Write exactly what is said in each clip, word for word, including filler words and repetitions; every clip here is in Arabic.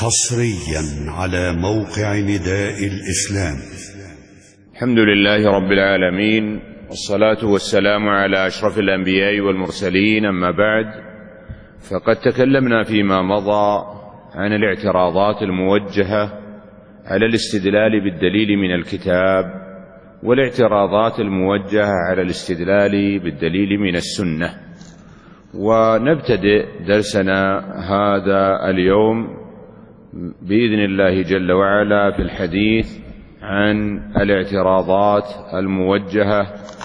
حصريا على موقع نداء الإسلام. الحمد لله رب العالمين، والصلاة والسلام على أشرف الأنبياء والمرسلين، أما بعد، فقد تكلمنا فيما مضى عن الاعتراضات الموجهة على الاستدلال بالدليل من الكتاب، والاعتراضات الموجهة على الاستدلال بالدليل من السنة. ونبتدئ درسنا هذا اليوم بإذن الله جل وعلا في الحديث عن الاعتراضات الموجهة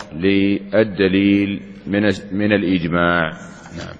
للدليل من من الإجماع. نعم.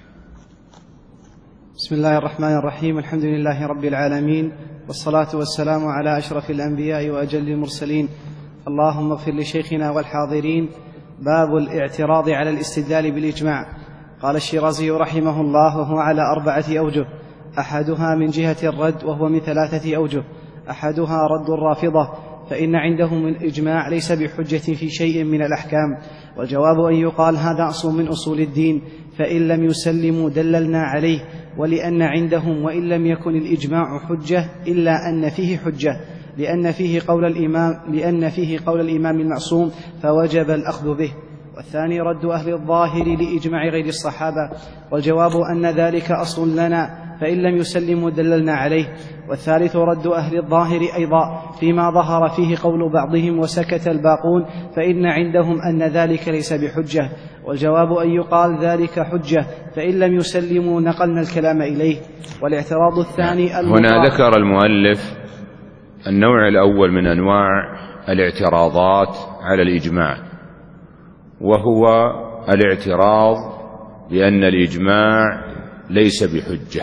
بسم الله الرحمن الرحيم، الحمد لله رب العالمين، والصلاة والسلام على أشرف الأنبياء وأجل المرسلين. اللهم اغفر لشيخنا والحاضرين. باب الاعتراض على الاستدلال بالإجماع. قال الشيرازي رحمه الله: وهو على أربعة أوجه، أحدها من جهة الرد وهو من ثلاثة أوجه. أحدها رد الرافضة، فإن عندهم الإجماع ليس بحجة في شيء من الأحكام، والجواب أن يقال هذا أصل من أصول الدين، فإن لم يسلموا دللنا عليه، ولأن عندهم وإن لم يكن الإجماع حجة إلا أن فيه حجة، لأن فيه قول الإمام, لأن فيه قول الإمام المعصوم فوجب الأخذ به. والثاني رد أهل الظاهر لإجماع غير الصحابة، والجواب أن ذلك أصل لنا، فإن لم يسلموا دللنا عليه. والثالث رد أهل الظاهر أيضا فيما ظهر فيه قول بعضهم وسكت الباقون، فإن عندهم أن ذلك ليس بحجة، والجواب أن يقال ذلك حجة، فإن لم يسلموا نقلنا الكلام إليه. والاعتراض الثاني هنا ذكر المؤلف النوع الأول من أنواع الاعتراضات على الإجماع، وهو الاعتراض بأن الإجماع ليس بحجة،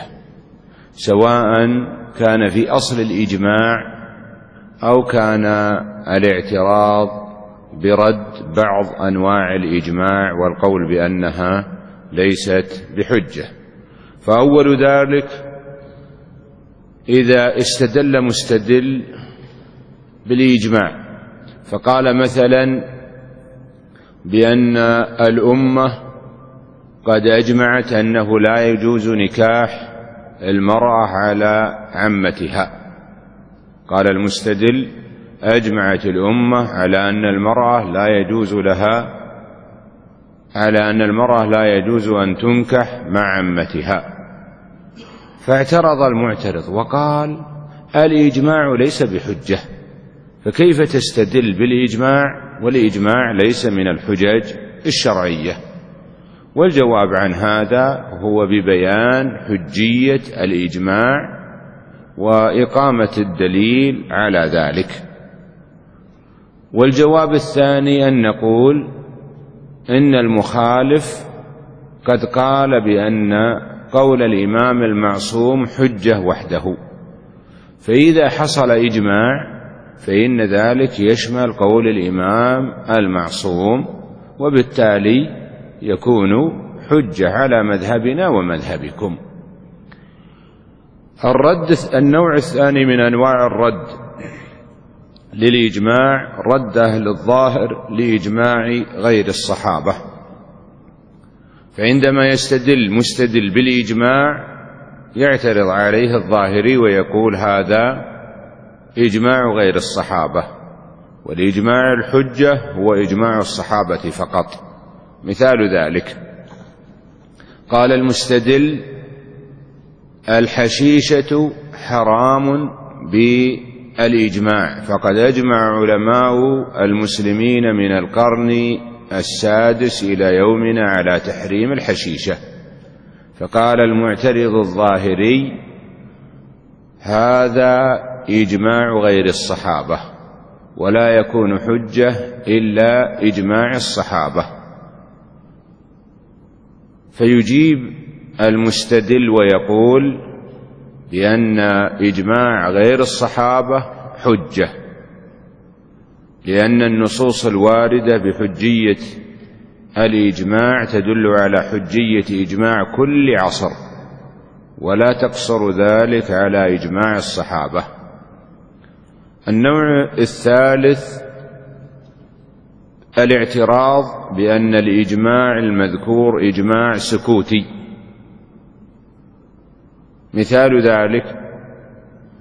سواء كان في أصل الإجماع أو كان الاعتراض برد بعض أنواع الإجماع والقول بأنها ليست بحجة. فأول ذلك إذا استدل مستدل بالإجماع فقال مثلا بأن الأمة قد أجمعت أنه لا يجوز نكاح المرأة على عمتها، قال المستدل: أجمعت الأمة على أن المرأة لا يجوز لها على أن المرأة لا يجوز أن تنكح مع عمتها. فاعترض المعترض وقال: الإجماع ليس بحجة، فكيف تستدل بالإجماع والإجماع ليس من الحجج الشرعية؟ والجواب عن هذا هو ببيان حجية الإجماع وإقامة الدليل على ذلك. والجواب الثاني أن نقول إن المخالف قد قال بأن قول الإمام المعصوم حجة وحده، فإذا حصل إجماع فإن ذلك يشمل قول الإمام المعصوم، وبالتالي يكون حجة على مذهبنا ومذهبكم. الرد النوع الثاني من أنواع الرد للإجماع رد أهل الظاهر لإجماع غير الصحابة. فعندما يستدل مستدل بالإجماع يعترض عليه الظاهري ويقول هذا إجماع غير الصحابة، والإجماع الحجة هو إجماع الصحابة فقط. مثال ذلك قال المستدل: الحشيشة حرام بالإجماع، فقد أجمع علماء المسلمين من القرن السادس إلى يومنا على تحريم الحشيشة. فقال المعترض الظاهري: هذا إجماع غير الصحابة، ولا يكون حجة إلا إجماع الصحابة. فيجيب المستدل ويقول بأن إجماع غير الصحابة حجة، لأن النصوص الواردة بحجية الإجماع تدل على حجية إجماع كل عصر، ولا تقصر ذلك على إجماع الصحابة. النوع الثالث الاعتراض بأن الإجماع المذكور إجماع سكوتي. مثال ذلك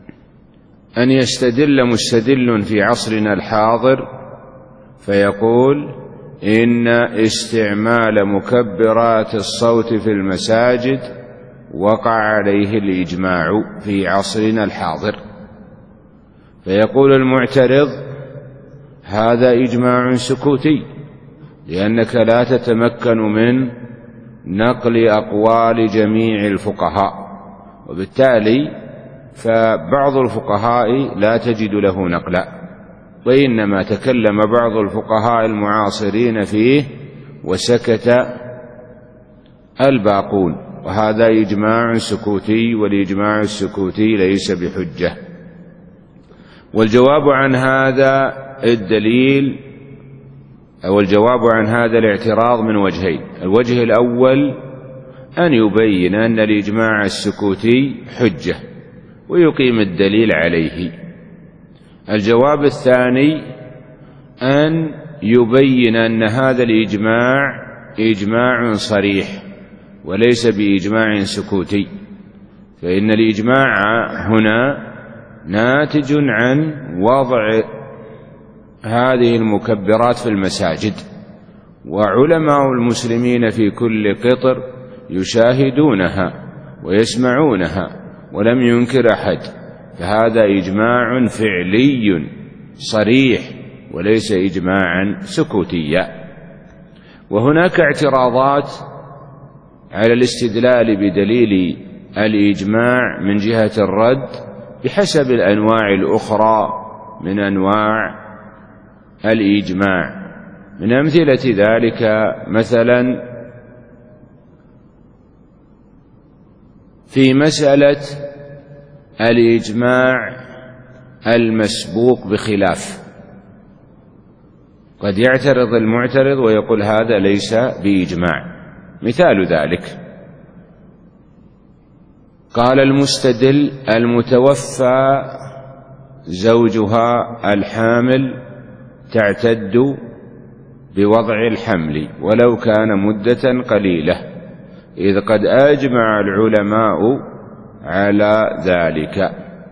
أن يستدل مستدل في عصرنا الحاضر فيقول إن استعمال مكبرات الصوت في المساجد وقع عليه الإجماع في عصرنا الحاضر، فيقول المعترض هذا إجماع سكوتي، لأنك لا تتمكن من نقل أقوال جميع الفقهاء، وبالتالي فبعض الفقهاء لا تجد له نقلا، وإنما تكلم بعض الفقهاء المعاصرين فيه وسكت الباقون، وهذا إجماع سكوتي، والإجماع السكوتي ليس بحجة. والجواب عن هذا الدليل أو الجواب عن هذا الاعتراض من وجهين: الوجه الأول أن يبين أن الإجماع السكوتي حجة ويقيم الدليل عليه. الجواب الثاني أن يبين أن هذا الإجماع إجماع صريح وليس بإجماع سكوتي، فإن الإجماع هنا ناتج عن وضع هذه المكبرات في المساجد، وعلماء المسلمين في كل قطر يشاهدونها ويسمعونها ولم ينكر أحد، فهذا إجماع فعلي صريح وليس إجماعا سكوتيا. وهناك اعتراضات على الاستدلال بدليل الإجماع من جهة الرد بحسب الأنواع الأخرى من أنواع الإجماع. من أمثلة ذلك مثلا في مسألة الإجماع المسبوق بخلاف، قد يعترض المعترض ويقول هذا ليس بإجماع. مثال ذلك قال المستدل المتوفى زوجها الحامل تعتد بوضع الحمل ولو كان مدة قليلة، إذ قد أجمع العلماء على ذلك.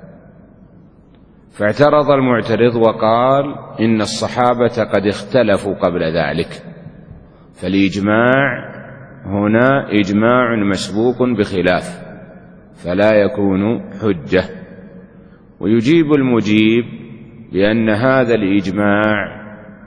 فاعترض المعترض وقال إن الصحابة قد اختلفوا قبل ذلك، فالإجماع هنا إجماع مسبوق بخلاف فلا يكون حجة. ويجيب المجيب بأن هذا الإجماع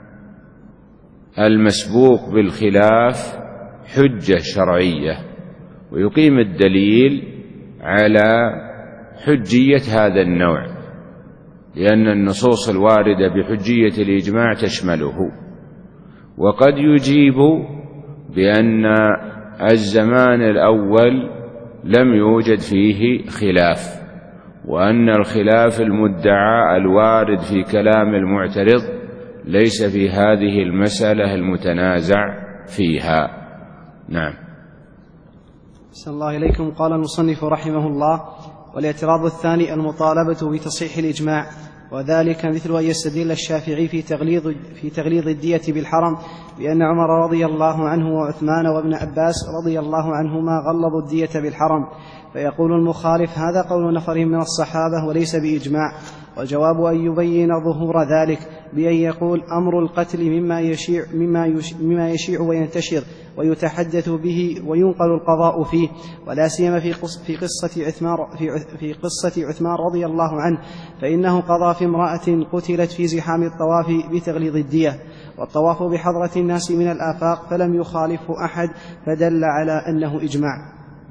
المسبوق بالخلاف حجة شرعية، ويقيم الدليل على حجية هذا النوع، لأن النصوص الواردة بحجية الإجماع تشمله. وقد يجيب بأن الزمان الأول لم يوجد فيه خلاف، وأن الخلاف المدعى الوارد في كلام المعترض ليس في هذه المسألة المتنازع فيها. نعم. أحسن الله إليكم. قال المصنف رحمه الله: والاعتراض الثاني المطالبة بتصحيح الإجماع، وذلك مثل أن يستدل الشافعي في تغليظ في تغليظ الدية بالحرم بأن عمر رضي الله عنه وعثمان وابن عباس رضي الله عنهما غلظوا الدية بالحرم، فيقول المخالف هذا قول نفر من الصحابة وليس بإجماع. والجواب أن يبين ظهور ذلك بأن يقول أمر القتل مما يشيع, مما يشيع, مما يشيع وينتشر ويتحدث به وينقل القضاء فيه، ولا سيما في في قصة عثمان في, في قصة عثمان رضي الله عنه، فإنه قضى في امرأة قتلت في زحام الطواف بتغليظ الدية، والطواف بحضرة الناس من الآفاق فلم يخالفه أحد، فدل على أنه إجماع.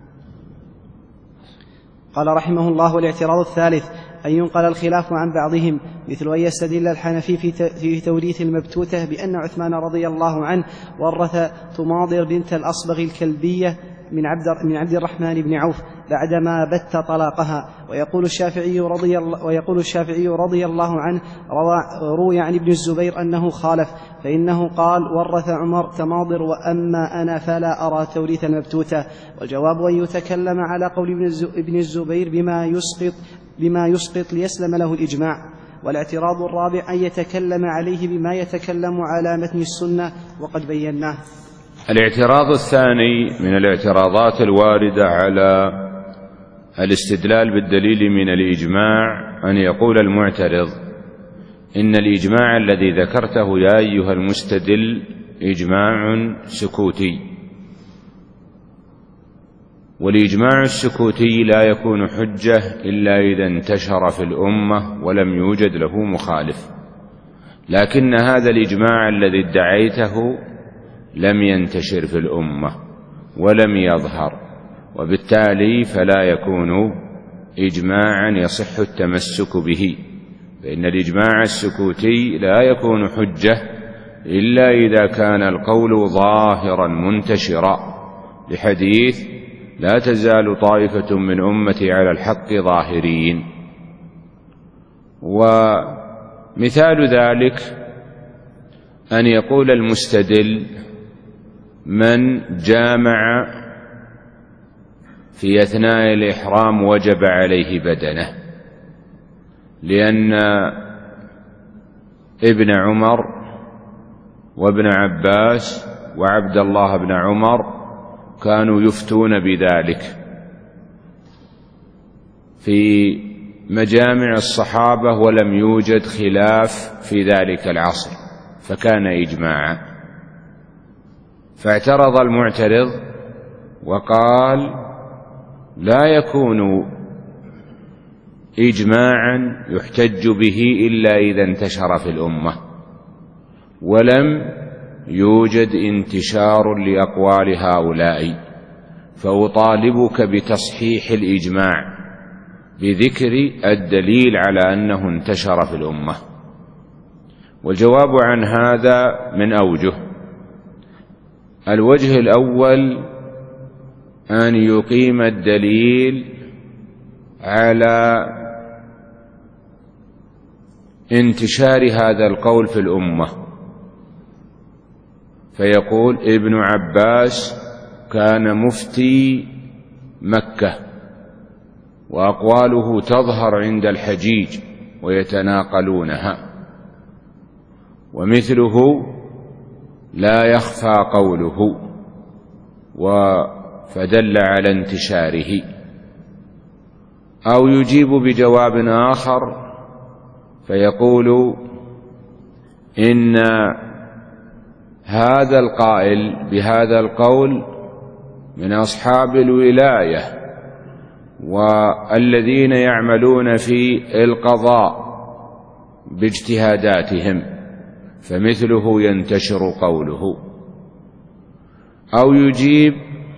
قال رحمه الله: والاعتراض الثالث أن ينقل الخلاف عن بعضهم، مثل أن يستدل الحنفي في توريث المبتوتة بأن عثمان رضي الله عنه ورث تماضر بنت الأصبغ الكلبية من عبد, من عبد الرحمن بن عوف بعدما بت طلاقها. ويقول الشافعي رضي الله, ويقول الشافعي رضي الله عنه روي عن ابن الزبير أنه خالف، فإنه قال ورث عمر تماضر وأما أنا فلا أرى توريث المبتوتة. والجواب أن يتكلم على قول ابن الزبير بما يسقط بما يسقط ليسلم له الإجماع. والاعتراض الرابع أن يتكلم عليه بما يتكلم على متن السنة، وقد بيناه. الاعتراض الثاني من الاعتراضات الواردة على الاستدلال بالدليل من الإجماع أن يقول المعترض إن الإجماع الذي ذكرته يا أيها المستدل إجماع سكوتي، والإجماع السكوتي لا يكون حجة إلا إذا انتشر في الأمة ولم يوجد له مخالف، لكن هذا الإجماع الذي ادعيته لم ينتشر في الأمة ولم يظهر، وبالتالي فلا يكون إجماعا يصح التمسك به، فإن الإجماع السكوتي لا يكون حجة إلا إذا كان القول ظاهرا منتشرا، لحديث لا تزال طائفة من أمتي على الحق ظاهرين. ومثال ذلك أن يقول المستدل من جامع في أثناء الإحرام وجب عليه بدنه، لأن ابن عمر وابن عباس وعبد الله بن عمر كانوا يفتون بذلك في مجامع الصحابة ولم يوجد خلاف في ذلك العصر، فكان إجماعا. فاعترض المعترض وقال لا يكون إجماعا يحتج به إلا إذا انتشر في الأمة ولم يوجد انتشار لأقوال هؤلاء، فأطالبك بتصحيح الإجماع بذكر الدليل على أنه انتشر في الأمة. والجواب عن هذا من أوجه: الوجه الأول أن يقيم الدليل على انتشار هذا القول في الأمة، فيقول ابن عباس كان مفتي مكة وأقواله تظهر عند الحجيج ويتناقلونها، ومثله لا يخفى قوله، فدل على انتشاره. أو يجيب بجواب آخر فيقول إن هذا القائل بهذا القول من أصحاب الولاية والذين يعملون في القضاء باجتهاداتهم، فمثله ينتشر قوله. أو يجيب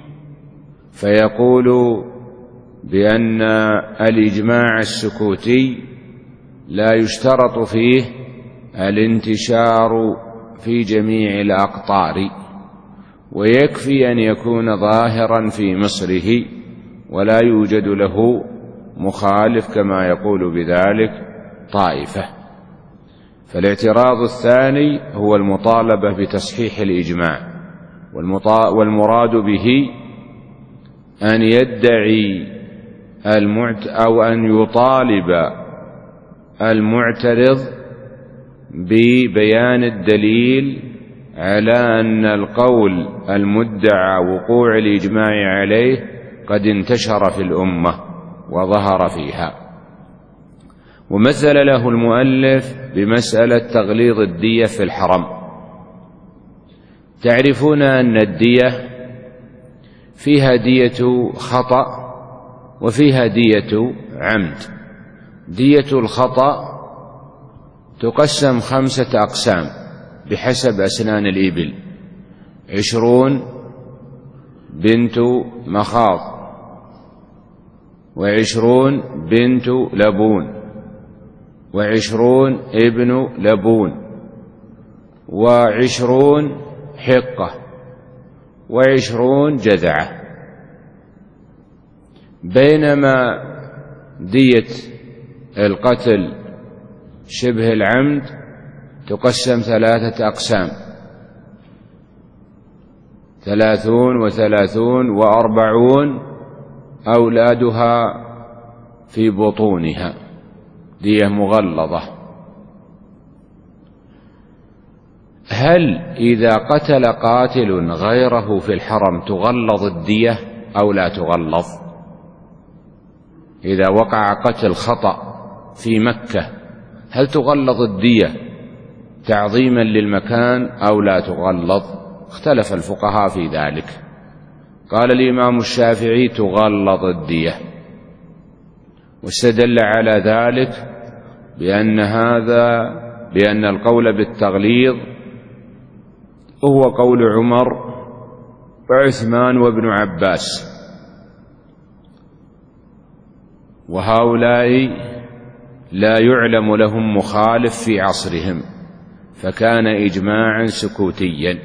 فيقول بأن الإجماع السكوتي لا يشترط فيه الانتشار في جميع الأقطار، ويكفي أن يكون ظاهرا في مصره ولا يوجد له مخالف كما يقول بذلك طائفة. فالاعتراض الثاني هو المطالبة بتصحيح الإجماع، والمراد به أن يدعي المعت أو أن يطالب المعترض ببيان الدليل على أن القول المدعى وقوع الإجماع عليه قد انتشر في الأمة وظهر فيها. ومثل له المؤلف بمسألة تغليظ الدية في الحرم. تعرفون أن الدية فيها دية خطأ وفيها دية عمد. دية الخطأ تقسم خمسة أقسام بحسب أسنان الإبل: عشرون بنت مخاض، وعشرون بنت لبون، وعشرون ابن لبون، وعشرون حقة، وعشرون جذعة. بينما دية القتل شبه العمد تقسم ثلاثة أقسام: ثلاثون وثلاثون وأربعون أولادها في بطونها، دية مغلظة. هل إذا قتل قاتل غيره في الحرم تغلظ الدية أو لا تغلظ؟ إذا وقع قتل خطأ في مكة هل تغلظ الدية تعظيما للمكان أو لا تغلظ؟ اختلف الفقهاء في ذلك. قال الإمام الشافعي تغلظ الدية، واستدل على ذلك بأن هذا بأن القول بالتغليظ هو قول عمر وعثمان وابن عباس، وهؤلاء لا يعلم لهم مخالف في عصرهم، فكان إجماعا سكوتيا.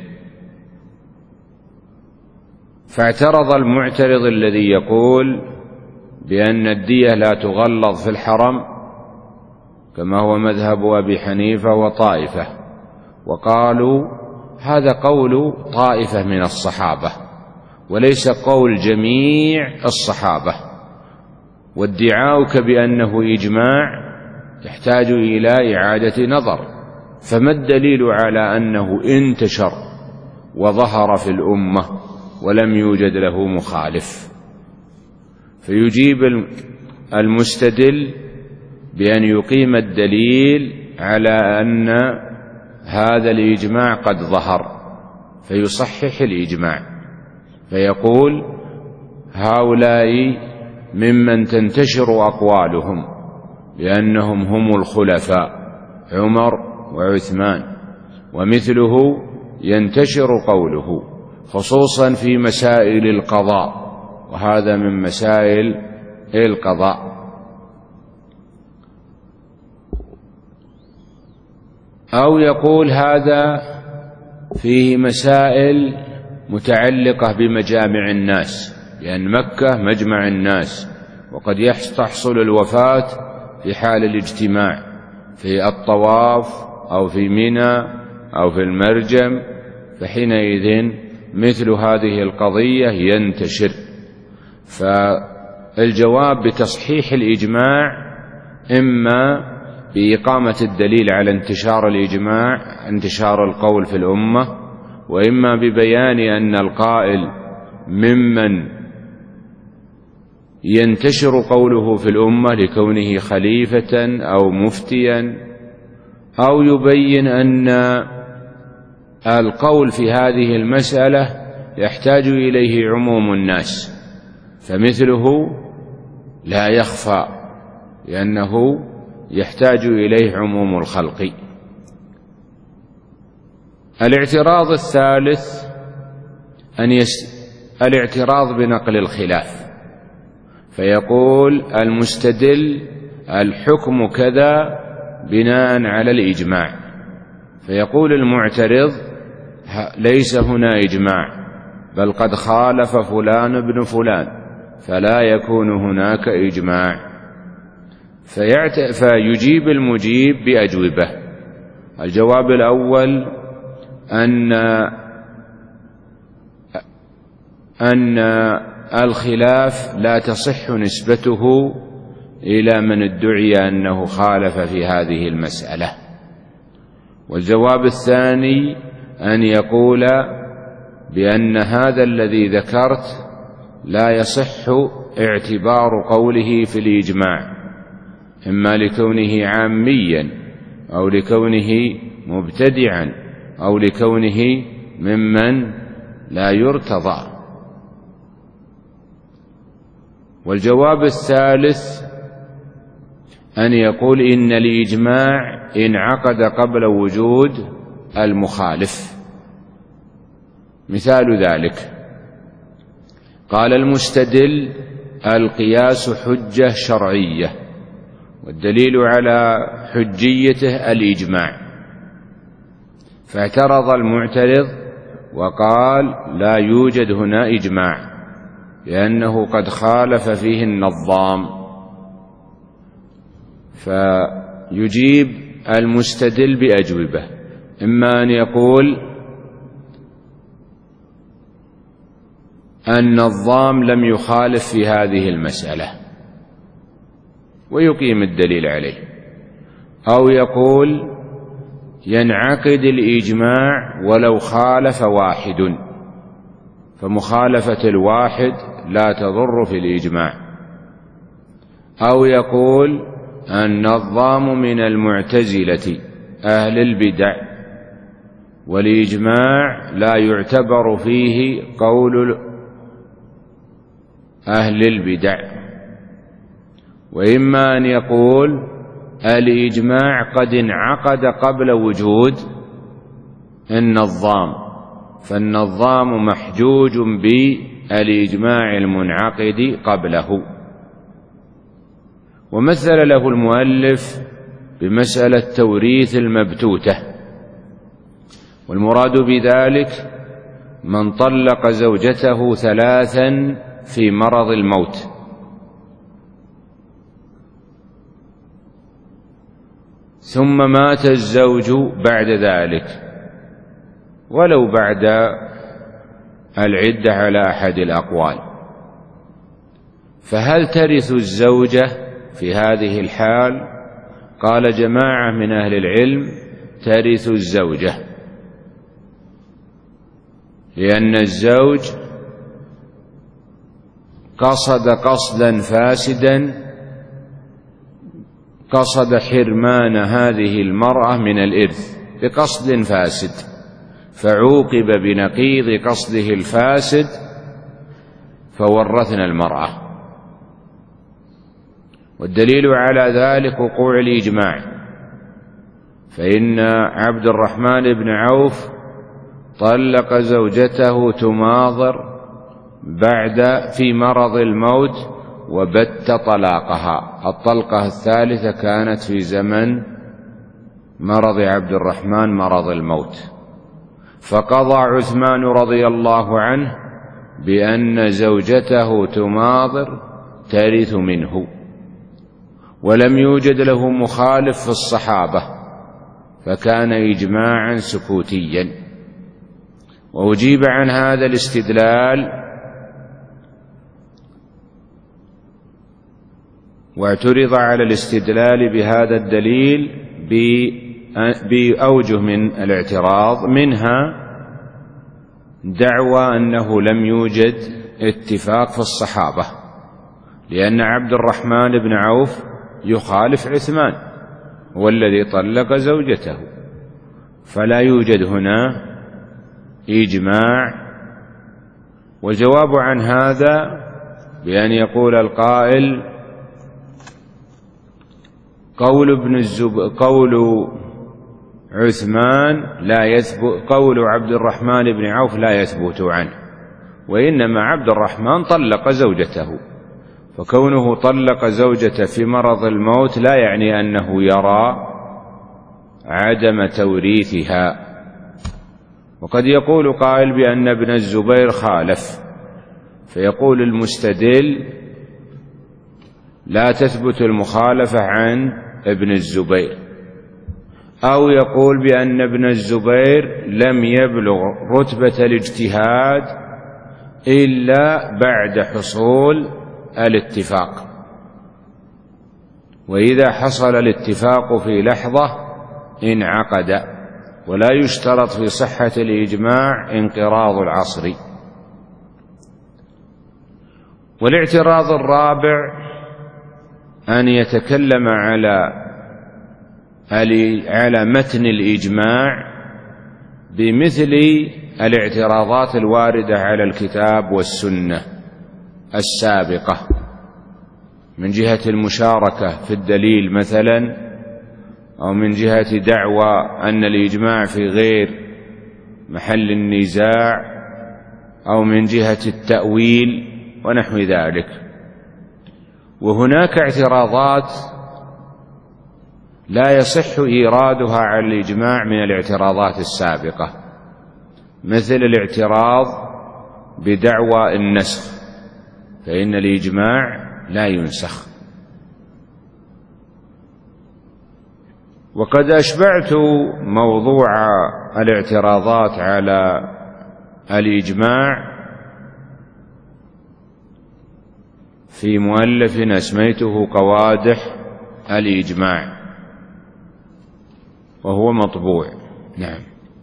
فاعترض المعترض الذي يقول بأن الدية لا تغلظ في الحرم كما هو مذهب أبي حنيفة وطائفة، وقالوا هذا قول طائفة من الصحابة وليس قول جميع الصحابة، وادعاؤك بأنه إجماع يحتاج إلى إعادة نظر. فما الدليل على أنه انتشر وظهر في الأمة ولم يوجد له مخالف؟ فيجيب المستدل بأن يقيم الدليل على أن هذا الإجماع قد ظهر فيصحح الإجماع، فيقول هؤلاء ممن تنتشر أقوالهم لأنهم هم الخلفاء عمر وعثمان، ومثله ينتشر قوله خصوصا في مسائل القضاء، وهذا من مسائل القضاء. أو يقول هذا فيه مسائل متعلقة بمجامع الناس، لأن مكة مجمع الناس، وقد تحصل الوفاة في حال الاجتماع في الطواف أو في منى أو في المرجم، فحينئذ مثل هذه القضية ينتشر. فالجواب بتصحيح الإجماع إما بإقامة الدليل على انتشار الإجماع انتشار القول في الأمة، وإما ببيان أن القائل ممن ينتشر قوله في الأمة لكونه خليفة أو مفتيا، أو يبين أن القول في هذه المسألة يحتاج إليه عموم الناس، فمثله لا يخفى لأنه يحتاج إليه عموم الخلق. الاعتراض الثالث أن يس... الاعتراض بنقل الخلاف، فيقول المستدل الحكم كذا بناء على الإجماع، فيقول المعترض ليس هنا إجماع بل قد خالف فلان ابن فلان فلا يكون هناك إجماع. فيعت... فيجيب المجيب بأجوبة. الجواب الأول أن أن الخلاف لا تصح نسبته إلى من ادعي أنه خالف في هذه المسألة. والجواب الثاني أن يقول بأن هذا الذي ذكرت لا يصح اعتبار قوله في الإجماع، إما لكونه عاميا أو لكونه مبتدعا أو لكونه ممن لا يرتضى. والجواب الثالث أن يقول إن الإجماع انعقد قبل وجود المخالف. مثال ذلك قال المستدل القياس حجة شرعية، والدليل على حجيته الإجماع، فاعترض المعترض وقال لا يوجد هنا إجماع لأنه قد خالف فيه النظام. فيجيب المستدل بأجوبة، إما أن يقول النظام لم يخالف في هذه المسألة ويقيم الدليل عليه، أو يقول ينعقد الإجماع ولو خالف واحد، فمخالفة الواحد لا تضر في الإجماع، أو يقول النظام من المعتزلة أهل البدع، والإجماع لا يعتبر فيه قول أهل البدع. وإما أن يقول الإجماع قد انعقد قبل وجود النظام، فالنظام محجوج بالإجماع المنعقد قبله. ومثل له المؤلف بمسألة توريث المبتوتة، والمراد بذلك من طلق زوجته ثلاثا في مرض الموت، ثم مات الزوج بعد ذلك ولو بعد العدة على أحد الأقوال، فهل ترث الزوجة في هذه الحال؟ قال جماعة من أهل العلم ترث الزوجة، لأن الزوج قصد قصدا فاسدا، قصد حرمان هذه المرأة من الإرث بقصد فاسد، فعوقب بنقيض قصده الفاسد فورثنا المرأة. والدليل على ذلك وقوع الإجماع، فإن عبد الرحمن بن عوف طلق زوجته تماضر بعد في مرض الموت وبت طلاقها. الطلقة الثالثة كانت في زمن مرض عبد الرحمن مرض الموت، فقضى عثمان رضي الله عنه بأن زوجته تماضر ترث منه، ولم يوجد له مخالف في الصحابة، فكان إجماعا سكوتيا. وأجيب عن هذا الاستدلال واعترض على الاستدلال بهذا الدليل بأوجه من الاعتراض، منها دعوى أنه لم يوجد اتفاق في الصحابة، لأن عبد الرحمن بن عوف يخالف عثمان والذي طلق زوجته، فلا يوجد هنا إجماع. والجواب عن هذا بأن يقول القائل قول ابن الزب قول عثمان لا يثبت، قول عبد الرحمن بن عوف لا يثبت عنه، وإنما عبد الرحمن طلق زوجته، فكونه طلق زوجته في مرض الموت لا يعني أنه يرى عدم توريثها. وقد يقول قائل بأن ابن الزبير خالف، فيقول المستدل لا تثبت المخالفة عن ابن الزبير، أو يقول بأن ابن الزبير لم يبلغ رتبة الاجتهاد إلا بعد حصول الاتفاق، وإذا حصل الاتفاق في لحظة انعقد، ولا يشترط في صحة الإجماع انقراض العصر. والاعتراض الرابع أن يتكلم على على متن الإجماع بمثل الاعتراضات الواردة على الكتاب والسنة السابقة، من جهة المشاركة في الدليل مثلا، أو من جهة دعوى أن الإجماع في غير محل النزاع، أو من جهة التأويل ونحو ذلك. وهناك اعتراضات لا يصح إيرادها على الإجماع من الاعتراضات السابقة، مثل الاعتراض بدعوى النسخ، فإن الإجماع لا ينسخ. وقد أشبعت موضوع الاعتراضات على الإجماع في مؤلف أسميته قوادح الإجماع، وهو مطبوع. نعم.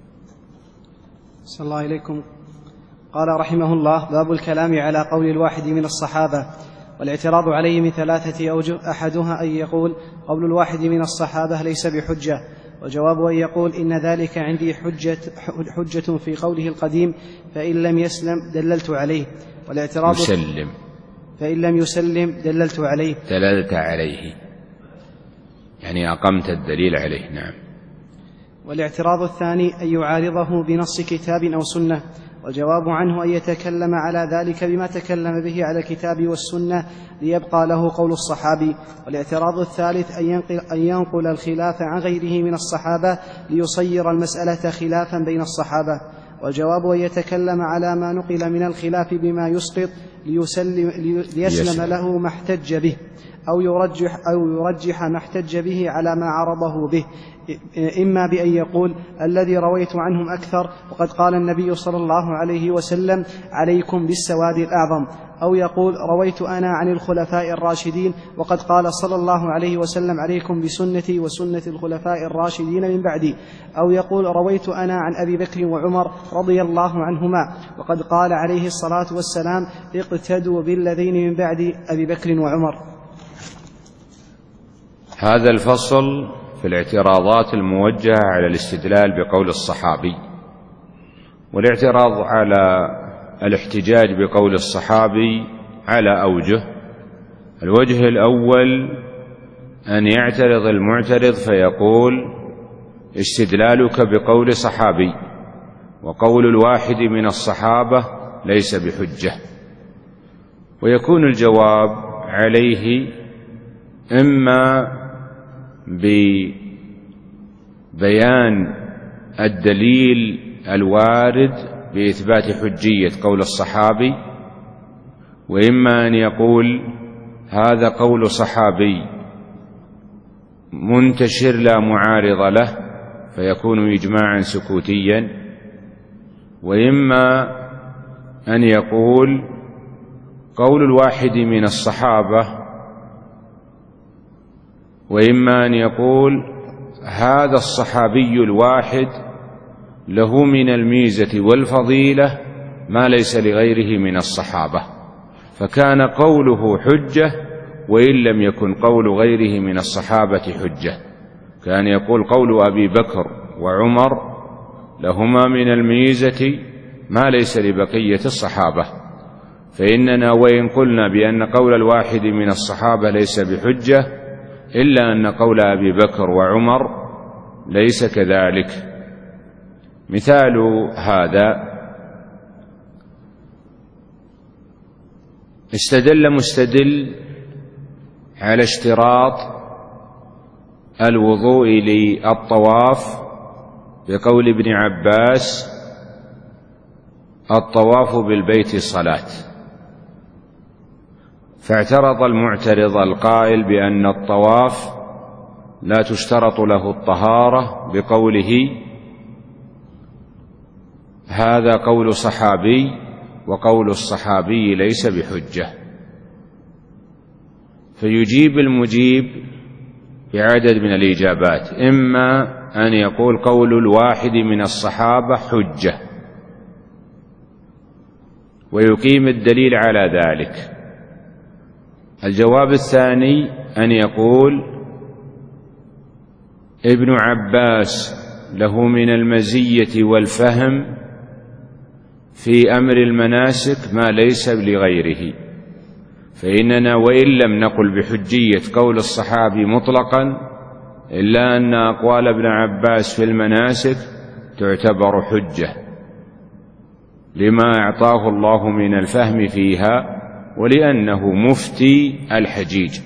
صلى الله إليكم. قال رحمه الله: باب الكلام على قول الواحد من الصحابة والاعتراض عليه من ثلاثة أوجه: أحدها أن يقول قول الواحد من الصحابة ليس بحجة، وجواب أن يقول إن ذلك عندي حجة, حجة في قوله القديم فإن لم يسلم دللت عليه. والاعتراض يسلم فإن لم يسلم دللت عليه دللت عليه يعني أقمت الدليل عليه. نعم. والاعتراض الثاني أن يعارضه بنص كتاب أو سنة، والجواب عنه أن يتكلم على ذلك بما تكلم به على الكتاب والسنة ليبقى له قول الصحابي. والاعتراض الثالث أن ينقل, أن ينقل الخلاف عن غيره من الصحابة ليصير المسألة خلافا بين الصحابة. والجواب أن يتكلم على ما نقل من الخلاف بما يسقط ليسلم ليسلم له ما احتج به، أو يرجح, أو يرجح ما احتج به على ما عرضه به، إما بأن يقول الذي رويت عنهم أكثر وقد قال النبي صلى الله عليه وسلم عليكم بالسواد الأعظم، أو يقول رويت أنا عن الخلفاء الراشدين وقد قال صلى الله عليه وسلم عليكم بسنتي وسنة الخلفاء الراشدين من بعدي، أو يقول رويت أنا عن أبي بكر وعمر رضي الله عنهما وقد قال عليه الصلاة والسلام اقتدوا بالذين من بعد أبي بكر وعمر. هذا الفصل في الاعتراضات الموجهة على الاستدلال بقول الصحابي. والاعتراض على الاحتجاج بقول الصحابي على أوجه: الوجه الأول أن يعترض المعترض فيقول استدلالك بقول صحابي وقول الواحد من الصحابة ليس بحجة، ويكون الجواب عليه إما ببيان الدليل الوارد بإثبات حجية قول الصحابي، وإما أن يقول هذا قول صحابي منتشر لا معارض له فيكون إجماعا سكوتيا، وإما أن يقول قول الواحد من الصحابة، وإما أن يقول هذا الصحابي الواحد له من الميزة والفضيلة ما ليس لغيره من الصحابة، فكان قوله حجة وإن لم يكن قول غيره من الصحابة حجة. كان يقول قول أبي بكر وعمر لهما من الميزة ما ليس لبقية الصحابة، فإننا وإن قلنا بأن قول الواحد من الصحابة ليس بحجة إلا أن قول أبي بكر وعمر ليس كذلك. مثال هذا: استدل مستدل على اشتراط الوضوء للطواف بقول ابن عباس الطواف بالبيت صلاة، فاعترض المعترض القائل بأن الطواف لا تشترط له الطهارة بقوله هذا قول صحابي وقول الصحابي ليس بحجة، فيجيب المجيب بعدد من الإجابات: إما أن يقول قول الواحد من الصحابة حجة ويقيم الدليل على ذلك. الجواب الثاني أن يقول ابن عباس له من المزية والفهم في أمر المناسك ما ليس لغيره، فإننا وإن لم نقل بحجية قول الصحابي مطلقا إلا أن أقوال ابن عباس في المناسك تعتبر حجة لما أعطاه الله من الفهم فيها ولأنه مفتي الحجيج.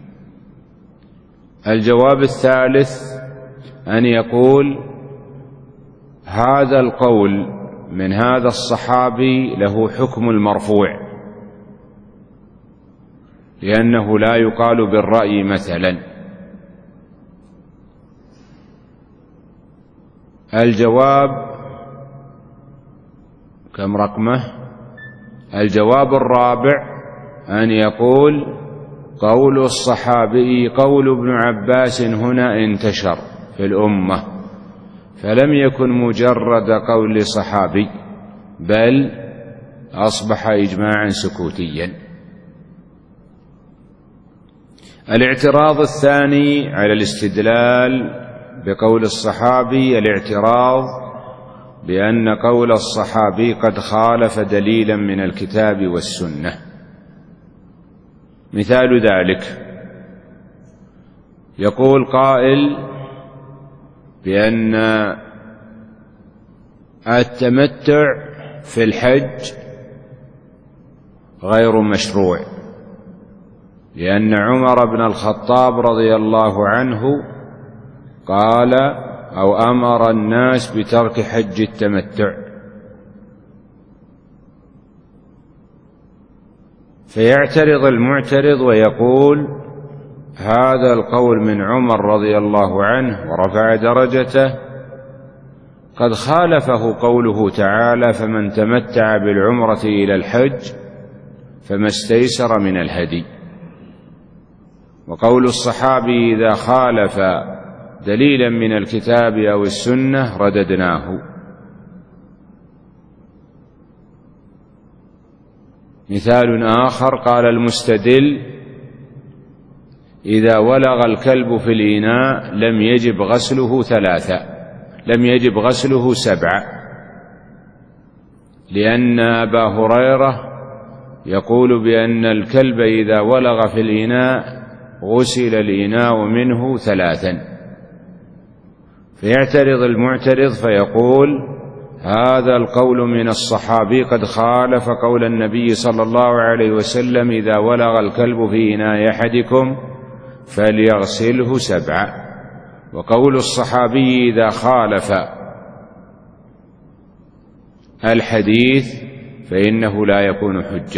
الجواب الثالث أن يقول هذا القول من هذا الصحابي له حكم المرفوع، لأنه لا يقال بالرأي مثلا. الجواب كم رقمه؟ الجواب الرابع أن يقول قول الصحابي قول ابن عباس هنا انتشر في الأمة فلم يكن مجرد قول صحابي بل أصبح إجماعا سكوتيا. الاعتراض الثاني على الاستدلال بقول الصحابي الاعتراض بأن قول الصحابي قد خالف دليلا من الكتاب والسنة. مثال ذلك: يقول قائل بأن التمتع في الحج غير مشروع، لأن عمر بن الخطاب رضي الله عنه قال أو أمر الناس بترك حج التمتع. فيعترض المعترض ويقول: هذا القول من عمر رضي الله عنه ورفع درجته قد خالفه قوله تعالى: فمن تمتع بالعمرة إلى الحج فما استيسر من الهدي. وقول الصحابي إذا خالف دليلا من الكتاب أو السنة رددناه. مثال آخر: قال المستدل: إذا ولغ الكلب في الإناء لم يجب غسله ثلاثة لم يجب غسله سبعة، لأن أبا هريرة يقول بأن الكلب إذا ولغ في الإناء غسل الإناء منه ثلاثا. فيعترض المعترض فيقول: هذا القول من الصحابي قد خالف قول النبي صلى الله عليه وسلم: إذا ولغ الكلب في إناء أحدكم فليغسله سبعة. وقول الصحابي إذا خالف الحديث فإنه لا يكون حجة.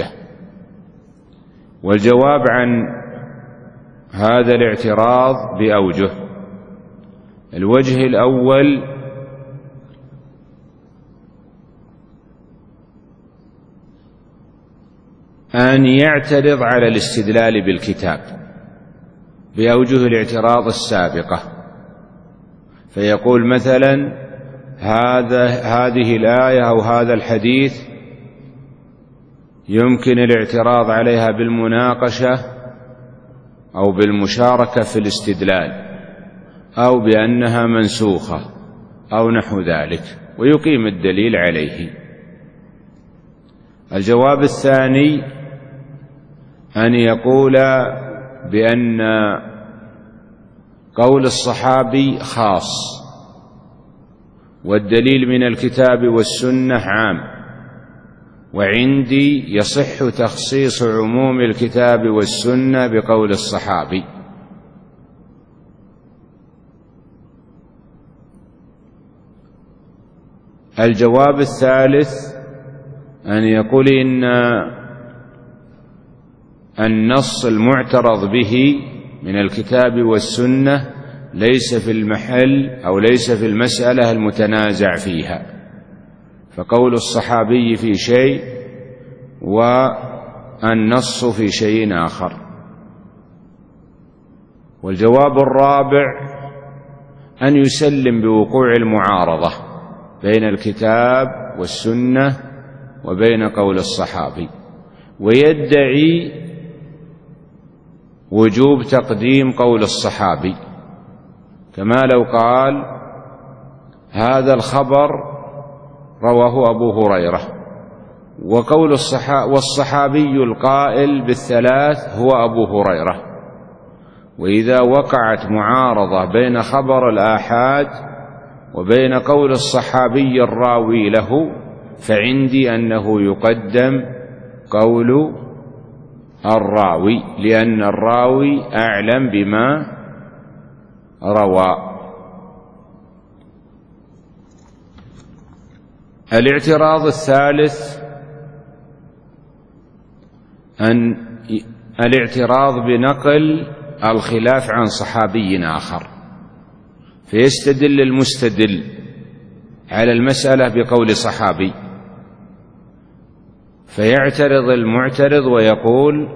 والجواب عن هذا الاعتراض بأوجه: الوجه الأول: أن يعترض على الاستدلال بالكتاب بأوجه الاعتراض السابقة، فيقول مثلا: هذا هذه الآية أو هذا الحديث يمكن الاعتراض عليها بالمناقشة أو بالمشاركة في الاستدلال، أو بأنها منسوخة أو نحو ذلك، ويقيم الدليل عليه. الجواب الثاني: أن يقول بأن قول الصحابي خاص والدليل من الكتاب والسنة عام، وعندي يصح تخصيص عموم الكتاب والسنة بقول الصحابي. الجواب الثالث: أن يقول إن النص المعترض به من الكتاب والسنة ليس في المحل أو ليس في المسألة المتنازع فيها، فقول الصحابي في شيء والنص في شيء آخر. والجواب الرابع: أن يسلم بوقوع المعارضة بين الكتاب والسنة وبين قول الصحابي، ويدعي وجوب تقديم قول الصحابي، كما لو قال: هذا الخبر رواه أبو هريرة، وقول الصحابي والصحابي القائل بالثلاث هو أبو هريرة. وإذا وقعت معارضة بين خبر الآحاد وبين قول الصحابي الراوي له، فعندي أنه يقدم قول الراوي، لأن الراوي أعلم بما روى. الاعتراض الثالث: أن الاعتراض بنقل الخلاف عن صحابي آخر، فيستدل المستدل على المسألة بقول صحابي، فيعترض المعترض ويقول: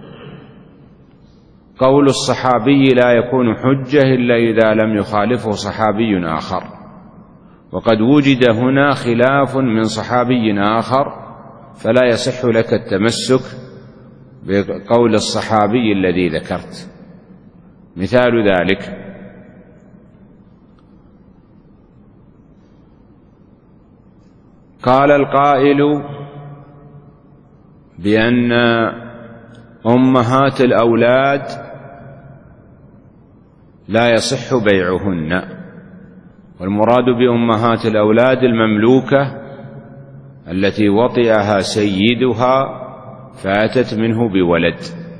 قول الصحابي لا يكون حجة إلا إذا لم يخالفه صحابي آخر، وقد وجد هنا خلاف من صحابي آخر، فلا يصح لك التمسك بقول الصحابي الذي ذكرت. مثال ذلك: قال القائل بأن أمهات الأولاد لا يصح بيعهن، والمراد بأمهات الأولاد المملوكة التي وطئها سيدها فأتت منه بولد،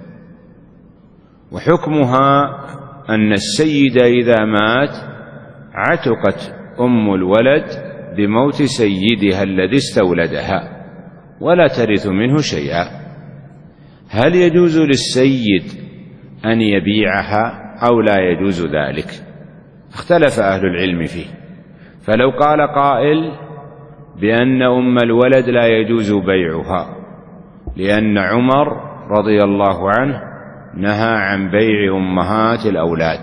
وحكمها أن السيد إذا مات عتقت أم الولد بموت سيدها الذي استولدها ولا ترث منه شيئا. هل يجوز للسيد أن يبيعها أو لا يجوز ذلك؟ اختلف أهل العلم فيه. فلو قال قائل بأن أم الولد لا يجوز بيعها لأن عمر رضي الله عنه نهى عن بيع أمهات الأولاد،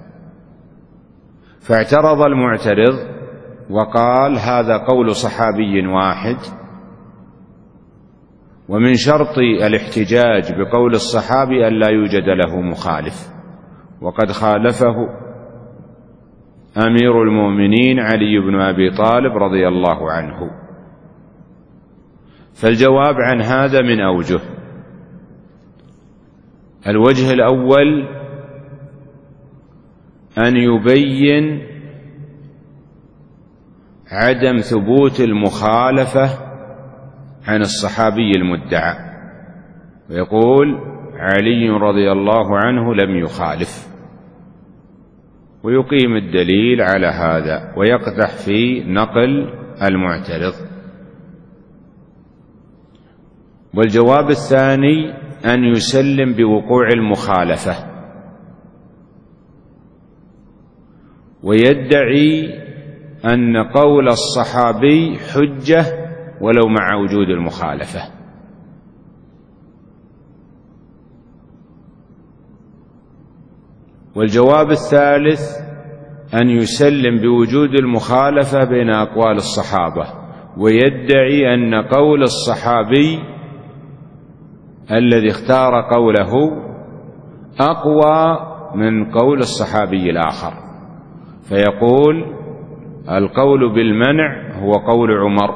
فاعترض المعترض وقال هذا قول صحابي واحد، ومن شرط الاحتجاج بقول الصحابي أن لا يوجد له مخالف، وقد خالفه أمير المؤمنين علي بن أبي طالب رضي الله عنه. فالجواب عن هذا من أوجه: الوجه الأول أن يبين عدم ثبوت المخالفة عن الصحابي المدعى، ويقول علي رضي الله عنه لم يخالف، ويقيم الدليل على هذا ويقدح في نقل المعترض. والجواب الثاني أن يسلم بوقوع المخالفة ويدعي أن قول الصحابي حجة ولو مع وجود المخالفة. والجواب الثالث أن يسلم بوجود المخالفة بين أقوال الصحابة ويدعي أن قول الصحابي الذي اختار قوله أقوى من قول الصحابي الآخر، فيقول القول بالمنع هو قول عمر،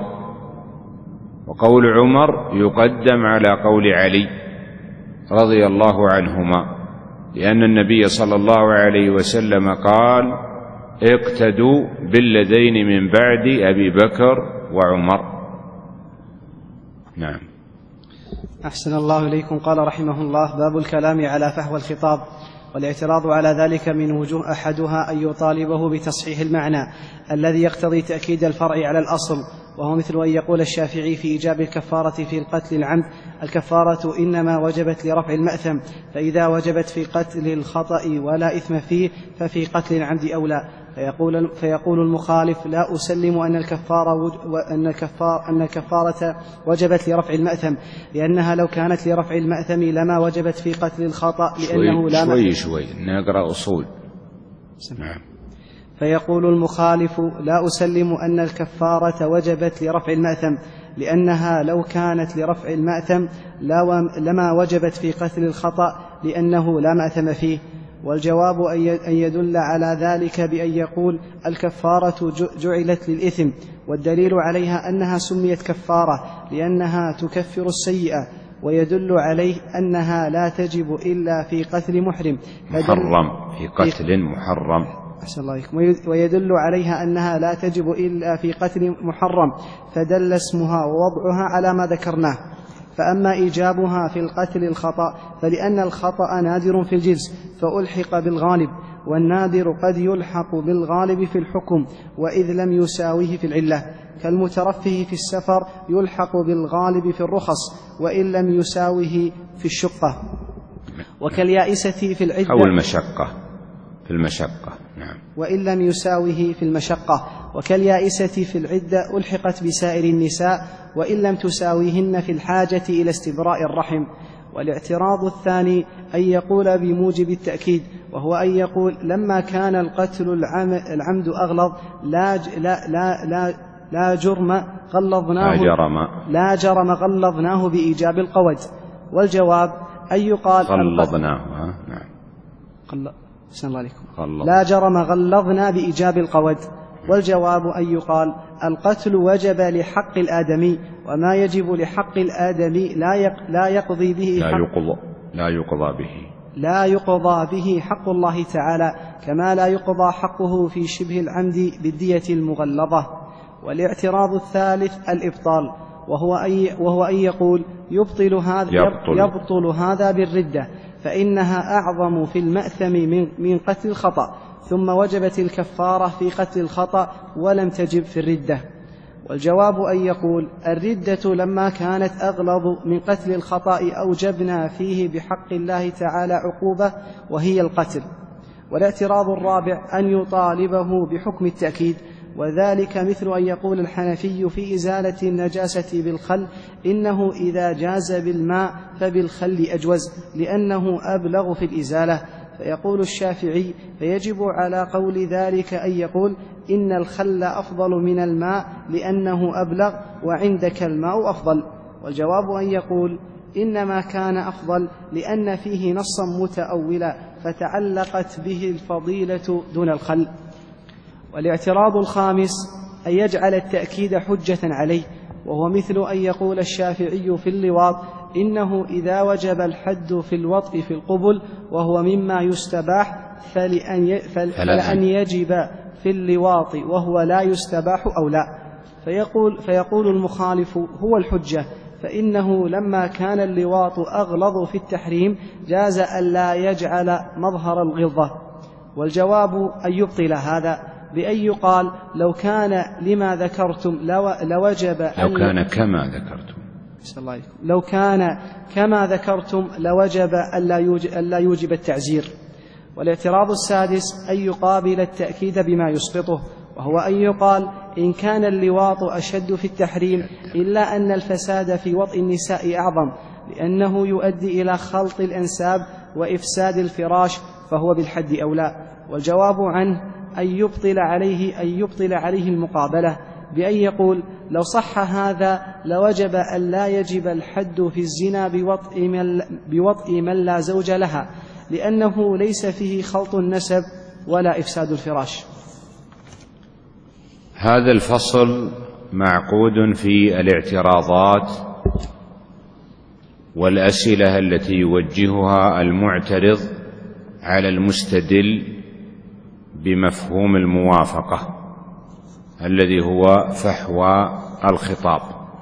وقول عمر يقدم على قول علي رضي الله عنهما، لأن النبي صلى الله عليه وسلم قال اقتدوا بالذين من بعد أبي بكر وعمر. نعم. أحسن الله إليكم. قال رحمه الله: باب الكلام على فحوى الخطاب. والاعتراض على ذلك من وجوه: أحدها أن يطالبه بتصحيح المعنى الذي يقتضي تأكيد الفرع على الأصل، وهو مثل أن يقول الشافعي في إيجاب الكفارة في القتل العمد: الكفارة إنما وجبت لرفع المأثم، فإذا وجبت في قتل الخطأ ولا إثم فيه ففي قتل العمد أولى. فيقول, فيقول المخالف: لا أسلم أن الكفارة, أن, الكفار أن الكفارة وجبت لرفع المأثم، لأنها لو كانت لرفع المأثم لما وجبت في قتل الخطأ، لأنه لا شوي شوي نقرأ أصول. نعم. فيقول المخالف: لا أسلم أن الكفارة وجبت لرفع المأثم، لأنها لو كانت لرفع المأثم لما وجبت في قتل الخطأ، لأنه لا مأثم فيه. والجواب أن يدل على ذلك بأن يقول: الكفارة جعلت للإثم، والدليل عليها أنها سميت كفارة لأنها تكفر السيئة، ويدل عليه أنها لا تجب إلا في قتل محرم محرم في قتل محرم. أحسن الله عليكم. ويدل عليها أنها لا تجب إلا في قتل محرم، فدل اسمها ووضعها على ما ذكرناه. فأما إيجابها في القتل الخطأ فلأن الخطأ نادر في الجنس فألحق بالغالب، والنادر قد يلحق بالغالب في الحكم وإذ لم يساويه في العلة، كالمترفه في السفر يلحق بالغالب في الرخص وإن لم يساويه في الشقة، وكاليائسة في العدة أو المشقة في المشقة. نعم. وإن لم يساويه في المشقة، وكاليائسة في العدة ألحقت بسائر النساء وإن لم تساويهن في الحاجة إلى استبراء الرحم. والاعتراض الثاني أن يقول بموجب التأكيد، وهو أن يقول: لما كان القتل العمد أغلظ لا لا لا لا, لا جرم غلظناه لا جرم لا جرم غلظناه بإيجاب القود. والجواب أن يقال غلظناه. نعم. أحسن الله عليكم. لا جرم غلظنا بإيجاب القود. والجواب أن يقال القتل وجب لحق الآدمي، وما يجب لحق الآدمي لا يق لا يقضي به لا يقضى لا يقضى به لا يقضى به حق الله تعالى، كما لا يقضى حقه في شبه العمد بالدية المغلظة. والاعتراض الثالث الإبطال، وهو أن وهو أن يقول يبطل هذا يبطل, يبطل هذا بالردة، فإنها أعظم في المأثم من, من قتل الخطأ، ثم وجبت الكفارة في قتل الخطأ ولم تجب في الردة. والجواب أن يقول الردة لما كانت أغلظ من قتل الخطأ أوجبنا فيه بحق الله تعالى عقوبة وهي القتل. والاعتراض الرابع أن يطالبه بحكم التأكيد، وذلك مثل أن يقول الحنفي في إزالة النجاسة بالخل إنه إذا جاز بالماء فبالخل أجوز لأنه أبلغ في الإزالة، فيقول الشافعي فيجب على قول ذلك أن يقول إن الخل أفضل من الماء لأنه أبلغ وعندك الماء أفضل. والجواب أن يقول إنما كان أفضل لأن فيه نصا متأولا فتعلقت به الفضيلة دون الخل. والاعتراض الخامس أن يجعل التأكيد حجة عليه، وهو مثل أن يقول الشافعي في اللواط إنه إذا وجب الحد في الوطء في القبل وهو مما يستباح فلأن, فلأن يجب في اللواط وهو لا يستباح أو لا. فيقول, فيقول المخالف هو الحجة، فإنه لما كان اللواط أغلظ في التحريم جاز أن لا يجعل مظهر الغلظة. والجواب أن يبطل هذا بأن يقال لو كان لما ذكرتم لوجب لو كان كما ذكرتم لو كان كما ذكرتم لوجب ألا يوجب التعزير. والاعتراض السادس أن يقابل التأكيد بما يسقطه، وهو أن يقال إن كان اللواط أشد في التحريم إلا أن الفساد في وطء النساء أعظم لأنه يؤدي إلى خلط الأنساب وإفساد الفراش فهو بالحد أولى. والجواب عنه أن يبطل عليه أن يبطل عليه المقابلة بأن يقول لو صح هذا لوجب أن لا يجب الحد في الزنا بوطء من, بوطء من لا زوج لها لأنه ليس فيه خلط النسب ولا إفساد الفراش. هذا الفصل معقود في الاعتراضات والأسئلة التي يوجهها المعترض على المستدل بمفهوم الموافقة الذي هو فحوى الخطاب.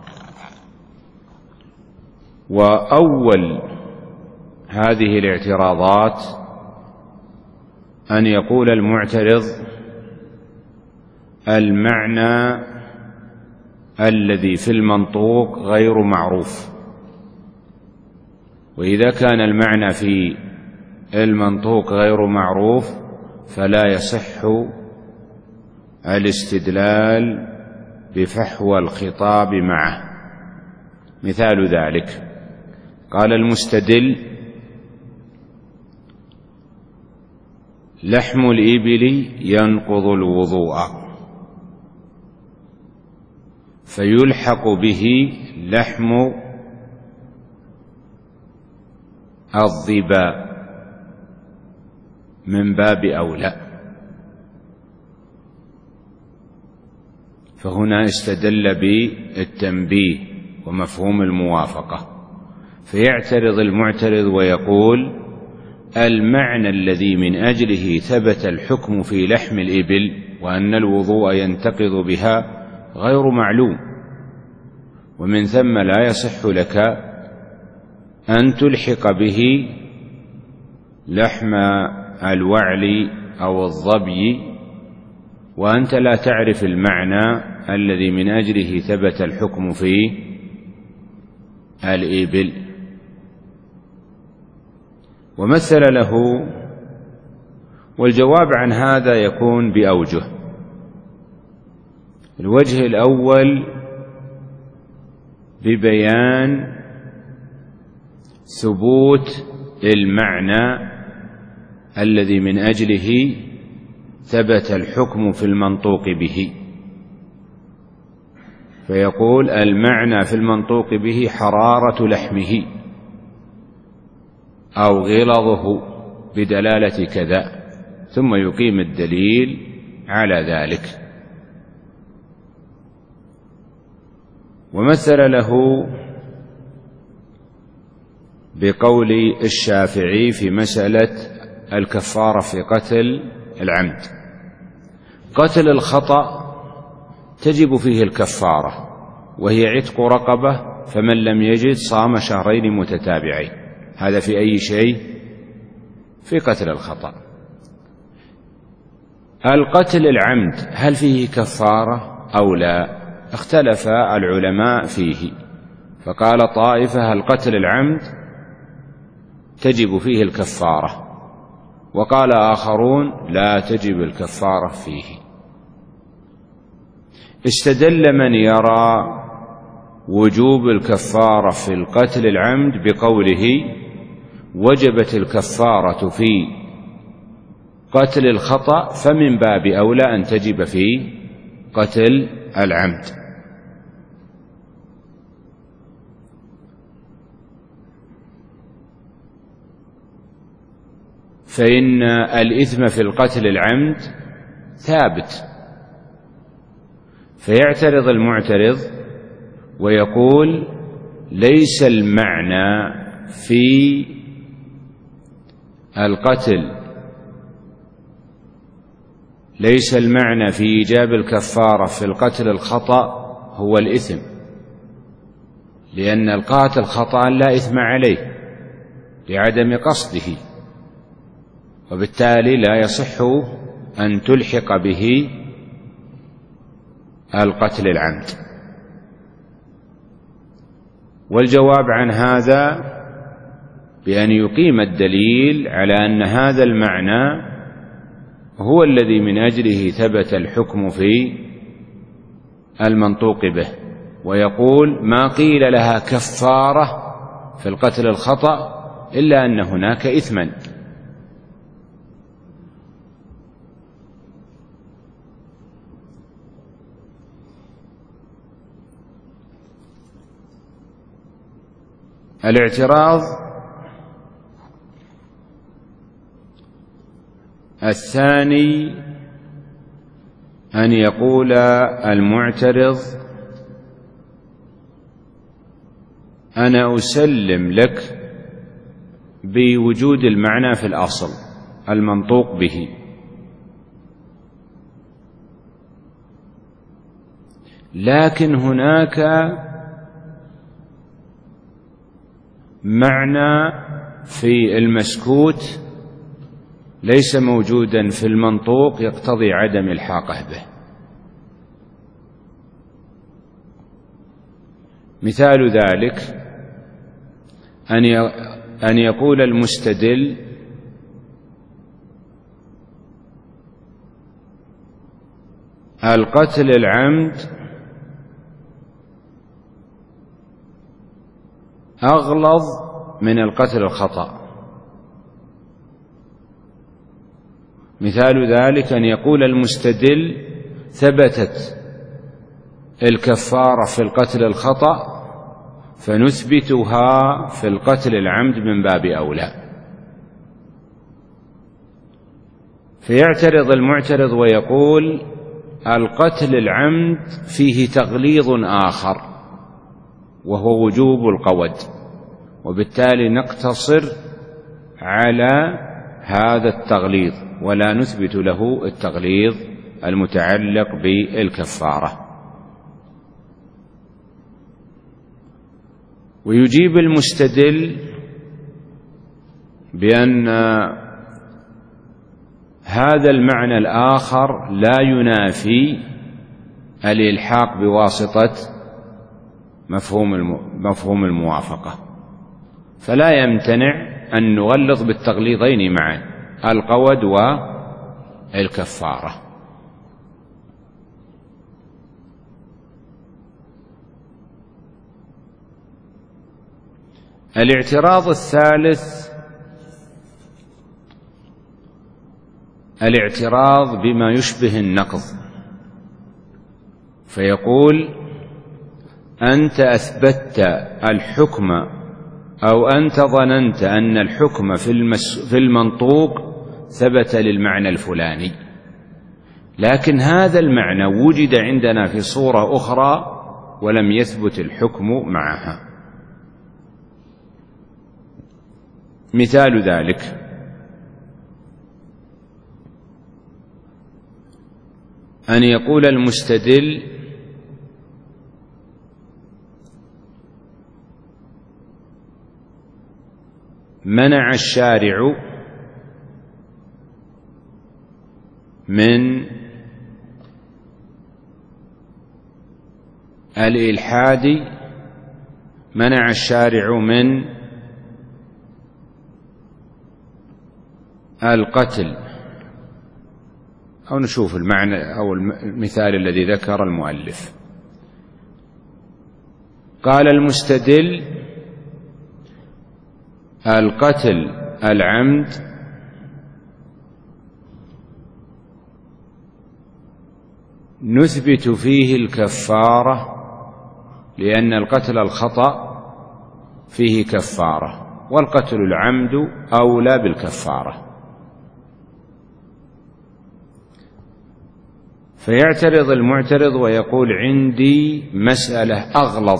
وأول هذه الاعتراضات أن يقول المعترض المعنى الذي في المنطوق غير معروف، وإذا كان المعنى في المنطوق غير معروف فلا يصح الاستدلال بفحوى الخطاب معه. مثال ذلك قال المستدل لحم الإبل ينقض الوضوء فيلحق به لحم الظباء من باب أولى. فهنا استدل بالتنبيه ومفهوم الموافقة، فيعترض المعترض ويقول المعنى الذي من أجله ثبت الحكم في لحم الإبل وأن الوضوء ينتقض بها غير معلوم، ومن ثم لا يصح لك أن تلحق به لحم الوعل أو الظبي وأنت لا تعرف المعنى الذي من أجله ثبت الحكم في الإبل. ومثل له، والجواب عن هذا يكون بأوجه. الوجه الأول ببيان ثبوت المعنى الذي من أجله ثبت الحكم في المنطوق به، فيقول المعنى في المنطوق به حرارة لحمه أو غلظه بدلالة كذا، ثم يقيم الدليل على ذلك. ومثل له بقول الشافعي في مسألة الكفارة في قتل العمد: قتل الخطأ تجب فيه الكفارة، وهي عتق رقبة، فمن لم يجد صام شهرين متتابعين. هذا في أي شيء؟ في قتل الخطأ. القتل العمد هل فيه كفارة أو لا؟ اختلف العلماء فيه، فقال طائفة: القتل العمد تجب فيه الكفارة، وقال آخرون: لا تجب الكفارة فيه. استدل من يرى وجوب الكفارة في القتل العمد بقوله: وجبت الكفارة في قتل الخطأ، فمن باب أولى أن تجب في قتل العمد. فإن الإثم في القتل العمد ثابت. فيعترض المعترض ويقول: ليس المعنى في القتل ليس المعنى في إيجاب الكفارة في القتل الخطأ هو الإثم، لأن القاتل خطأ لا إثم عليه لعدم قصده، وبالتالي لا يصح أن تلحق به القتل العمد. والجواب عن هذا بأن يقيم الدليل على أن هذا المعنى هو الذي من أجله ثبت الحكم في المنطوق به، ويقول: ما قيل لها كفارة في القتل الخطأ إلا أن هناك إثما. الاعتراض الثاني أن يقول المعترض: أنا أسلم لك بوجود المعنى في الأصل المنطوق به، لكن هناك معنى في المسكوت ليس موجودا في المنطوق يقتضي عدم الحاقه به. مثال ذلك أن يقول المستدل: القتل العمد أغلظ من القتل الخطأ. مثال ذلك أن يقول المستدل: ثبتت الكفارة في القتل الخطأ فنثبتها في القتل العمد من باب أولى. فيعترض المعترض ويقول: القتل العمد فيه تغليظ آخر وهو وجوب القود، وبالتالي نقتصر على هذا التغليظ ولا نثبت له التغليظ المتعلق بالكفارة. ويجيب المستدل بأن هذا المعنى الآخر لا ينافي الإلحاق بواسطة مفهوم الموافقة، فلا يمتنع أن نغلظ بالتغليظين معا، القود والكفارة. الاعتراض الثالث الاعتراض بما يشبه النقض، فيقول: أنت أثبتت الحكم أو أنت ظننت أن الحكم في المنطوق ثبت للمعنى الفلاني، لكن هذا المعنى وجد عندنا في صورة أخرى ولم يثبت الحكم معها. مثال ذلك أن يقول المستدل منع الشارع من الإلحاد، منع الشارع من القتل، أو نشوف المعنى أو المثال الذي ذكر المؤلف. قال المستدل القتل العمد نثبت فيه الكفارة، لأن القتل الخطأ فيه كفارة، والقتل العمد أولى بالكفارة. فيعترض المعترض ويقول عندي مسألة أغلظ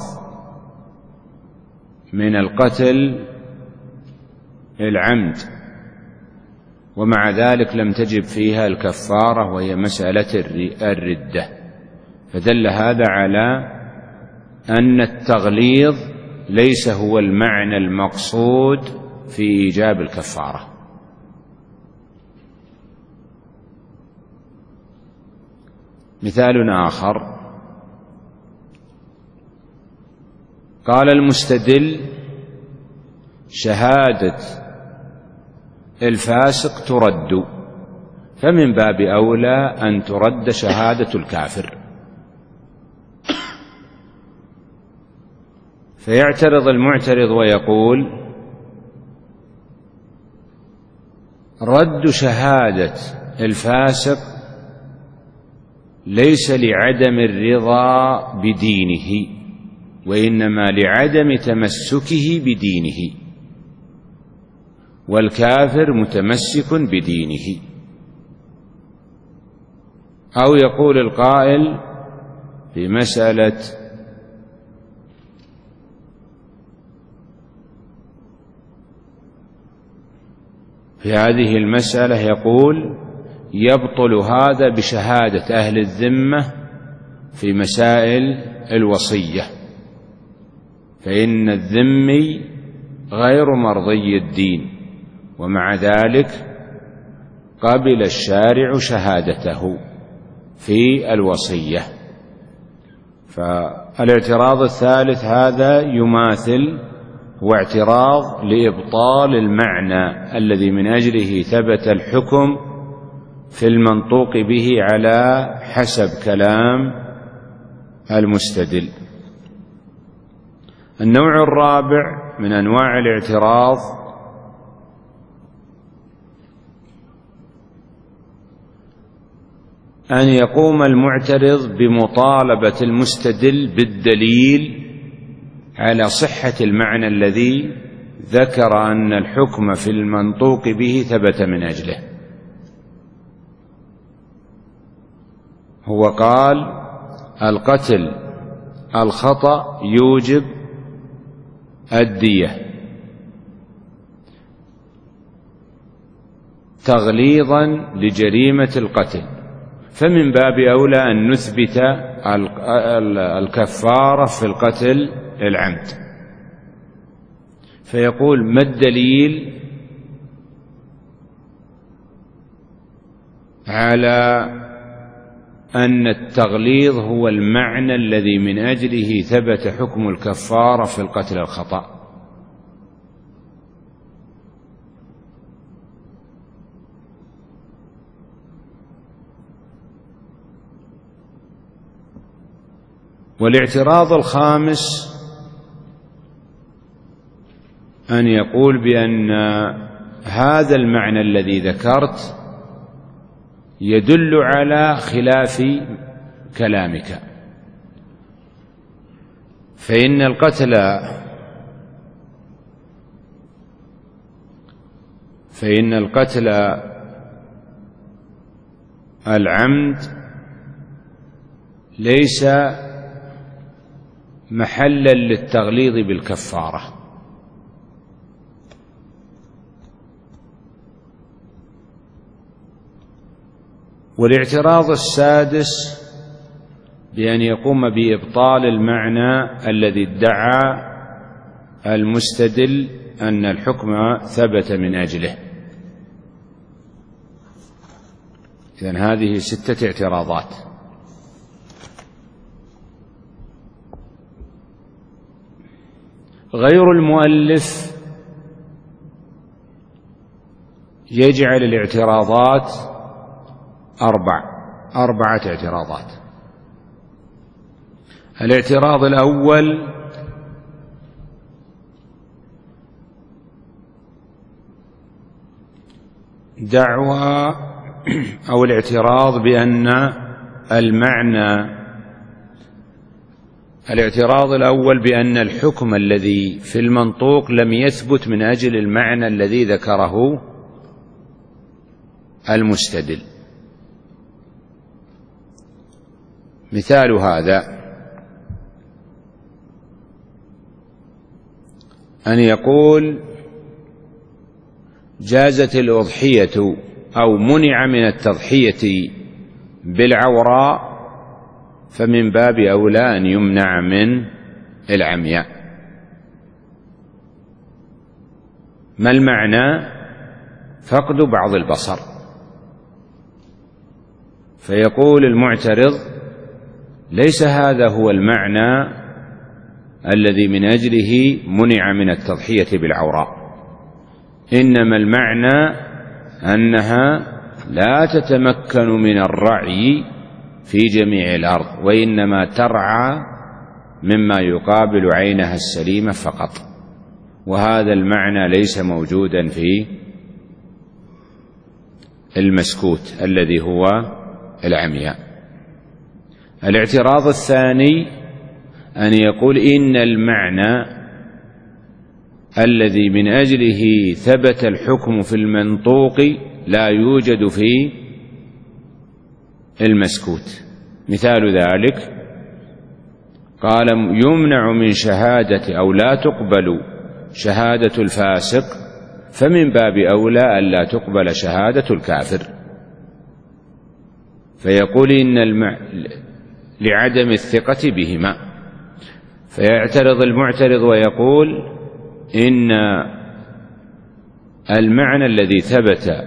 من القتل العمد، ومع ذلك لم تجب فيها الكفارة، وهي مسألة الردة. فدل هذا على أن التغليظ ليس هو المعنى المقصود في إيجاب الكفارة. مثال آخر قال المستدل شهادة الفاسق ترد، فمن باب أولى أن ترد شهادة الكافر. فيعترض المعترض ويقول رد شهادة الفاسق ليس لعدم الرضا بدينه، وإنما لعدم تمسكه بدينه، والكافر متمسك بدينه. أو يقول القائل في مسألة في هذه المسألة يقول يبطل هذا بشهادة أهل الذمة في مسائل الوصية، فإن الذمي غير مرضي الدين، ومع ذلك قبل الشارع شهادته في الوصية. فالاعتراض الثالث هذا يماثل هو اعتراض لإبطال المعنى الذي من أجله ثبت الحكم في المنطوق به على حسب كلام المستدل. النوع الرابع من أنواع الاعتراض أن يقوم المعترض بمطالبة المستدل بالدليل على صحة المعنى الذي ذكر أن الحكم في المنطوق به ثبت من أجله. هو قال القتل الخطأ يوجب الدية تغليظا لجريمة القتل، فمن باب أولى أن نثبت الكفارة في القتل العمد. فيقول ما الدليل على أن التغليظ هو المعنى الذي من أجله ثبت حكم الكفارة في القتل الخطأ؟ والاعتراض الخامس أن يقول بأن هذا المعنى الذي ذكرت يدل على خلاف كلامك، فإن القتل فإن القتل العمد ليس محلا للتغليظ بالكفارة. والاعتراض السادس بأن يقوم بإبطال المعنى الذي ادعى المستدل أن الحكم ثبت من أجله. إذن هذه ستة اعتراضات. غير المؤلف يجعل الاعتراضات أربع أربعة اعتراضات. الاعتراض الأول دعوى أو الاعتراض بأن المعنى الاعتراض الأول بأن الحكم الذي في المنطوق لم يثبت من أجل المعنى الذي ذكره المستدل. مثال هذا أن يقول جازت الأضحية أو منع من التضحية بالعوراء فمن باب أولى أن يمنع من العمياء. ما المعنى؟ فقد بعض البصر. فيقول المعترض ليس هذا هو المعنى الذي من أجله منع من التضحية بالعوراء، إنما المعنى أنها لا تتمكن من الرعي في جميع الأرض، وإنما ترعى مما يقابل عينها السليمة فقط، وهذا المعنى ليس موجودا في المسكوت الذي هو العمياء. الاعتراض الثاني أن يقول إن المعنى الذي من أجله ثبت الحكم في المنطوق لا يوجد في المسكوت. مثال ذلك قال يمنع من شهادة أو لا تقبل شهادة الفاسق فمن باب أولى أن لا تقبل شهادة الكافر. فيقول إن المع... لعدم الثقة بهما. فيعترض المعترض ويقول إن المعنى الذي ثبت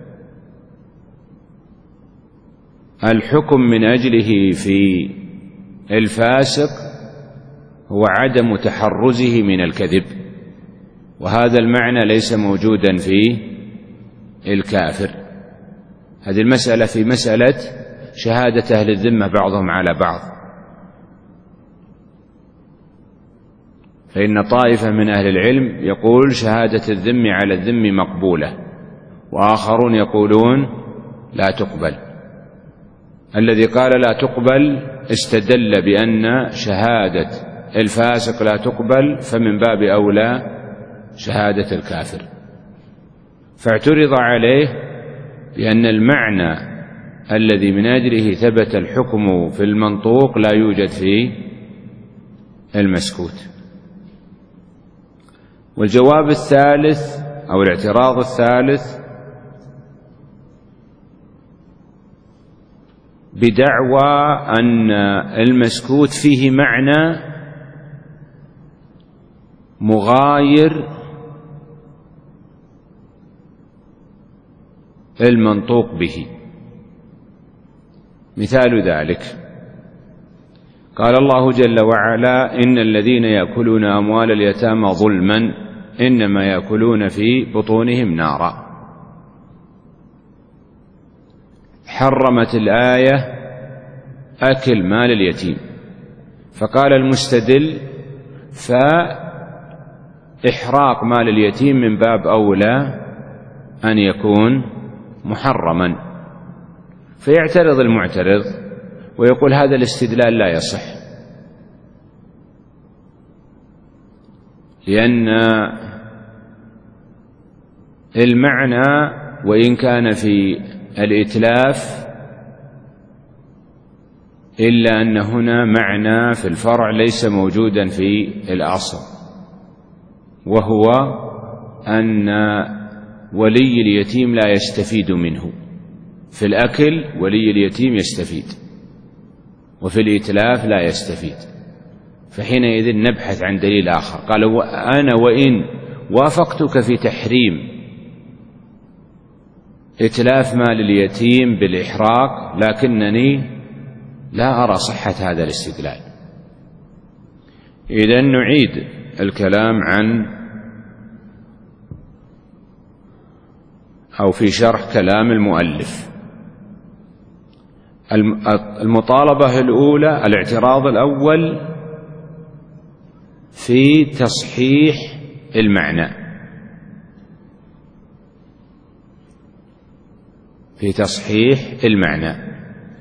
الحكم من أجله في الفاسق هو عدم تحرزه من الكذب، وهذا المعنى ليس موجودا في الكافر. هذه المسألة في مسألة شهادة أهل الذمة بعضهم على بعض، فإن طائفة من أهل العلم يقول شهادة الذم على الذم مقبولة، وآخرون يقولون لا تقبل. الذي قال لا تقبل استدل بأن شهادة الفاسق لا تقبل فمن باب أولى شهادة الكافر، فاعترض عليه بأن المعنى الذي من أجله ثبت الحكم في المنطوق لا يوجد في المسكوت. والجواب الثالث أو الاعتراض الثالث بدعوى أن المسكوت فيه معنى مغاير المنطوق به. مثال ذلك قال الله جل وعلا إن الذين يأكلون أموال اليتامى ظلما إنما يأكلون في بطونهم نارا. حرمت الآية أكل مال اليتيم، فقال المستدل فإحراق مال اليتيم من باب أولى أن يكون محرما. فيعترض المعترض ويقول هذا الاستدلال لا يصح، لأن المعنى وإن كان في الإتلاف إلا أن هنا معنى في الفرع ليس موجودا في الأصل، وهو أن ولي اليتيم لا يستفيد منه. في الأكل ولي اليتيم يستفيد، وفي الإتلاف لا يستفيد، فحينئذ نبحث عن دليل آخر. قال أنا وإن وافقتك في تحريم إتلاف مال اليتيم بالإحراق، لكنني لا أرى صحة هذا الاستدلال. إذن نعيد الكلام عن أو في شرح كلام المؤلف. المطالبة الأولى، الاعتراض الأول في تصحيح المعنى، في تصحيح المعنى.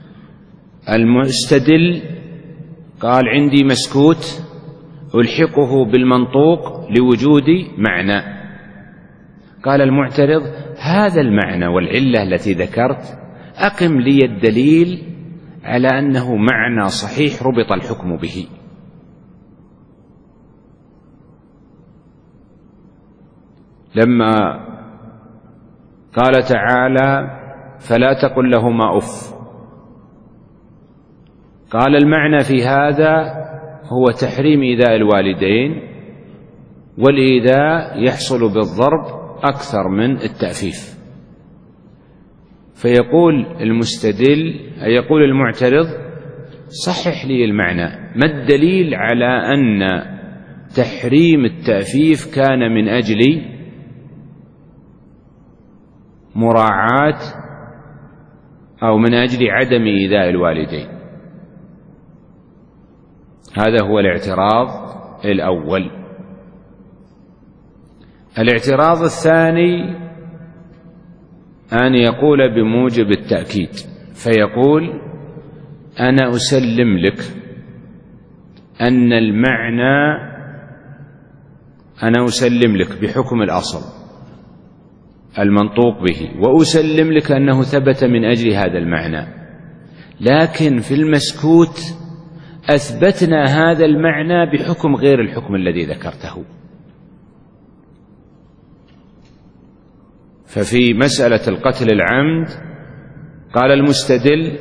المستدل قال عندي مسكوت ألحقه بالمنطوق لوجود معنى. قال المعترض هذا المعنى والعلة التي ذكرت أقم لي الدليل على أنه معنى صحيح ربط الحكم به. لما قال تعالى فلا تقل لهما أف، قال المعنى في هذا هو تحريم إيذاء الوالدين، والإيذاء يحصل بالضرب أكثر من التأفيف. فيقول المستدل أي يقول المعترض صحح لي المعنى، ما الدليل على أن تحريم التأفيف كان من أجل مراعاة أو من أجل عدم إيذاء الوالدين؟ هذا هو الاعتراض الأول. الاعتراض الثاني أن يقول بموجب التأكيد، فيقول أنا أسلم لك أن المعنى أنا أسلم لك بحكم الأصل المنطوق به، وأسلم لك أنه ثبت من أجل هذا المعنى، لكن في المسكوت أثبتنا هذا المعنى بحكم غير الحكم الذي ذكرته. ففي مسألة القتل العمد قال المستدل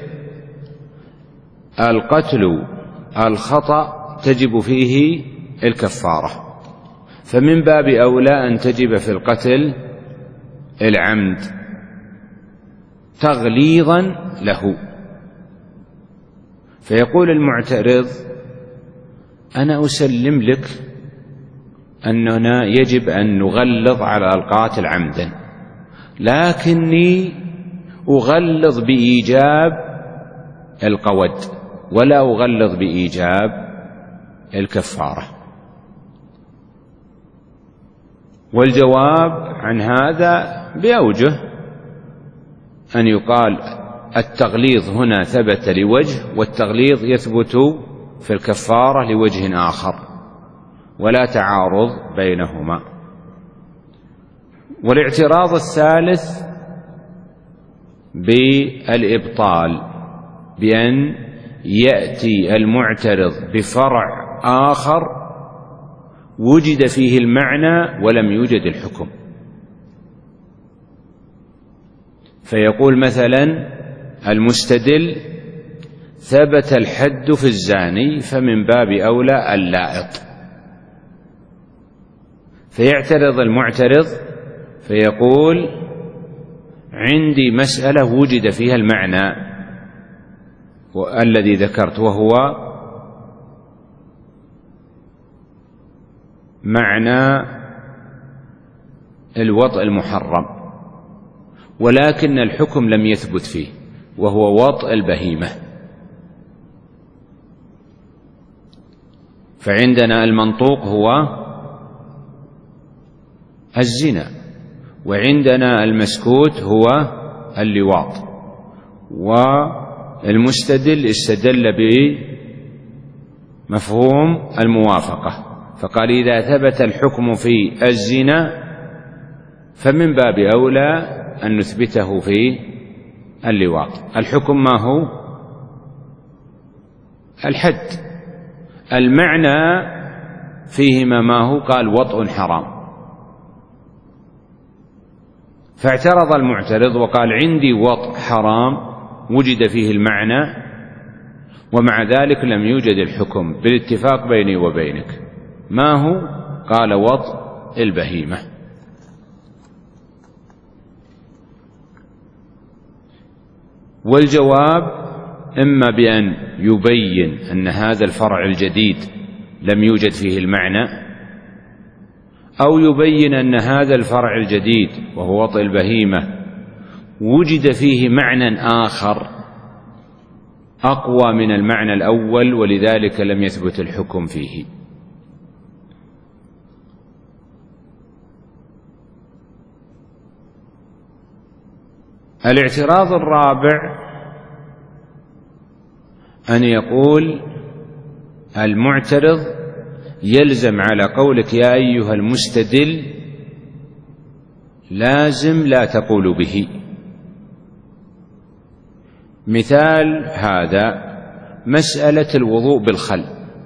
القتل الخطأ تجب فيه الكفارة، فمن باب أولى أن تجب في القتل العمد تغليظا له. فيقول المعترض أنا أسلم لك أننا يجب أن نغلظ على القاتل عمدا، لكني أغلظ بإيجاب القود ولا أغلظ بإيجاب الكفارة. والجواب عن هذا بأوجه، أن يقال التغليظ هنا ثبت لوجه، والتغليظ يثبت في الكفارة لوجه آخر، ولا تعارض بينهما. والاعتراض الثالث بالإبطال، بأن يأتي المعترض بفرع آخر وجد فيه المعنى ولم يوجد الحكم. فيقول مثلا المستدل ثبت الحد في الزاني فمن باب أولى اللائط، فيعترض المعترض فيقول عندي مسألة وجد فيها المعنى الذي ذكرت، وهو معنى الوطء المحرم، ولكن الحكم لم يثبت فيه، وهو وطء البهيمة. فعندنا المنطوق هو الزنا، وعندنا المسكوت هو اللواط. والمستدل استدل بمفهوم الموافقة، فقال إذا ثبت الحكم في الزنا فمن باب أولى أن نثبته في اللواط. الحكم ما هو؟ الحد. المعنى فيهما ما هو؟ قال وطء حرام. فاعترض المعترض وقال عندي وطء حرام وجد فيه المعنى ومع ذلك لم يوجد الحكم بالاتفاق بيني وبينك. ما هو؟ قال وطء البهيمة. والجواب إما بأن يبين أن هذا الفرع الجديد لم يوجد فيه المعنى، أو يبين أن هذا الفرع الجديد وهو وطء البهيمة وجد فيه معنى آخر أقوى من المعنى الأول ولذلك لم يثبت الحكم فيه. الاعتراض الرابع أن يقول المعترض يلزم على قولك يا أيها المستدل لازم لا تقول به. مثال هذا مسألة الوضوء بالخل،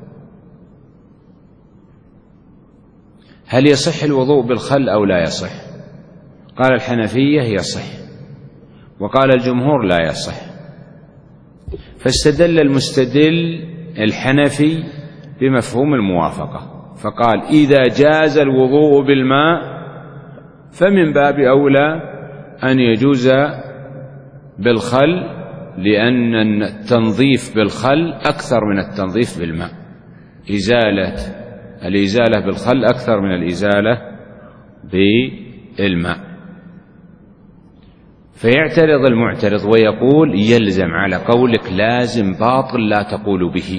هل يصح الوضوء بالخل أو لا يصح؟ قال الحنفية يصح، وقال الجمهور لا يصح. فاستدل المستدل الحنفي بمفهوم الموافقة فقال إذا جاز الوضوء بالماء فمن باب أولى أن يجوز بالخل، لأن التنظيف بالخل أكثر من التنظيف بالماء. إزالة الإزالة بالخل أكثر من الإزالة بالماء. فيعترض المعترض ويقول يلزم على قولك لازم باطل لا تقول به.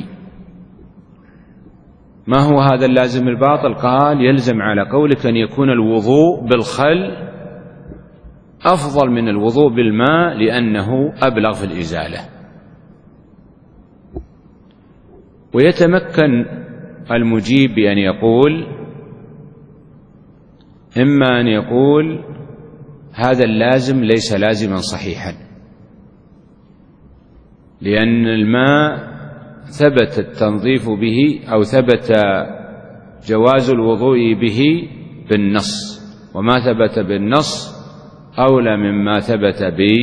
ما هو هذا اللازم الباطل؟ قال يلزم على قولك أن يكون الوضوء بالخل أفضل من الوضوء بالماء لأنه أبلغ في الإزالة. ويتمكن المجيب بأن يقول إما أن يقول هذا اللازم ليس لازما صحيحا، لأن الماء ثبت التنظيف به أو ثبت جواز الوضوء به بالنص، وما ثبت بالنص أولى مما ثبت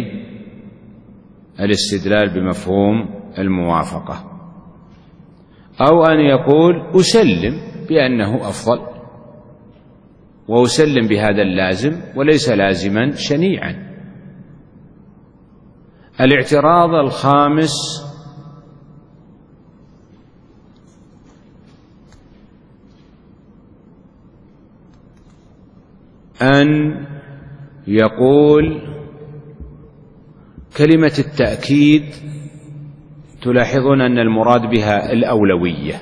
بالاستدلال بمفهوم الموافقة. أو أن يقول أسلم بأنه أفضل وأسلم بهذا اللازم وليس لازما شنيعا. الاعتراض الخامس أن يقول كلمة التأكيد تلاحظون أن المراد بها الأولوية.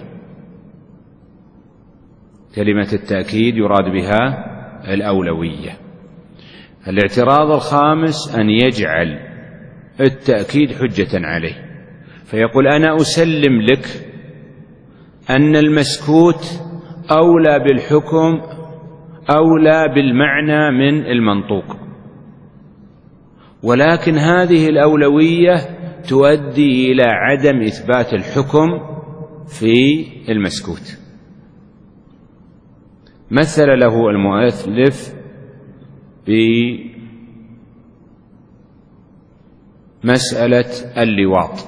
كلمة التأكيد يراد بها الأولوية. الاعتراض الخامس أن يجعل التأكيد حجة عليه، فيقول أنا أسلم لك أن المسكوت أولى بالحكم أولى بالمعنى من المنطوق، ولكن هذه الأولوية تؤدي إلى عدم إثبات الحكم في المسكوت. مثل له المؤلف بمسألة اللواط.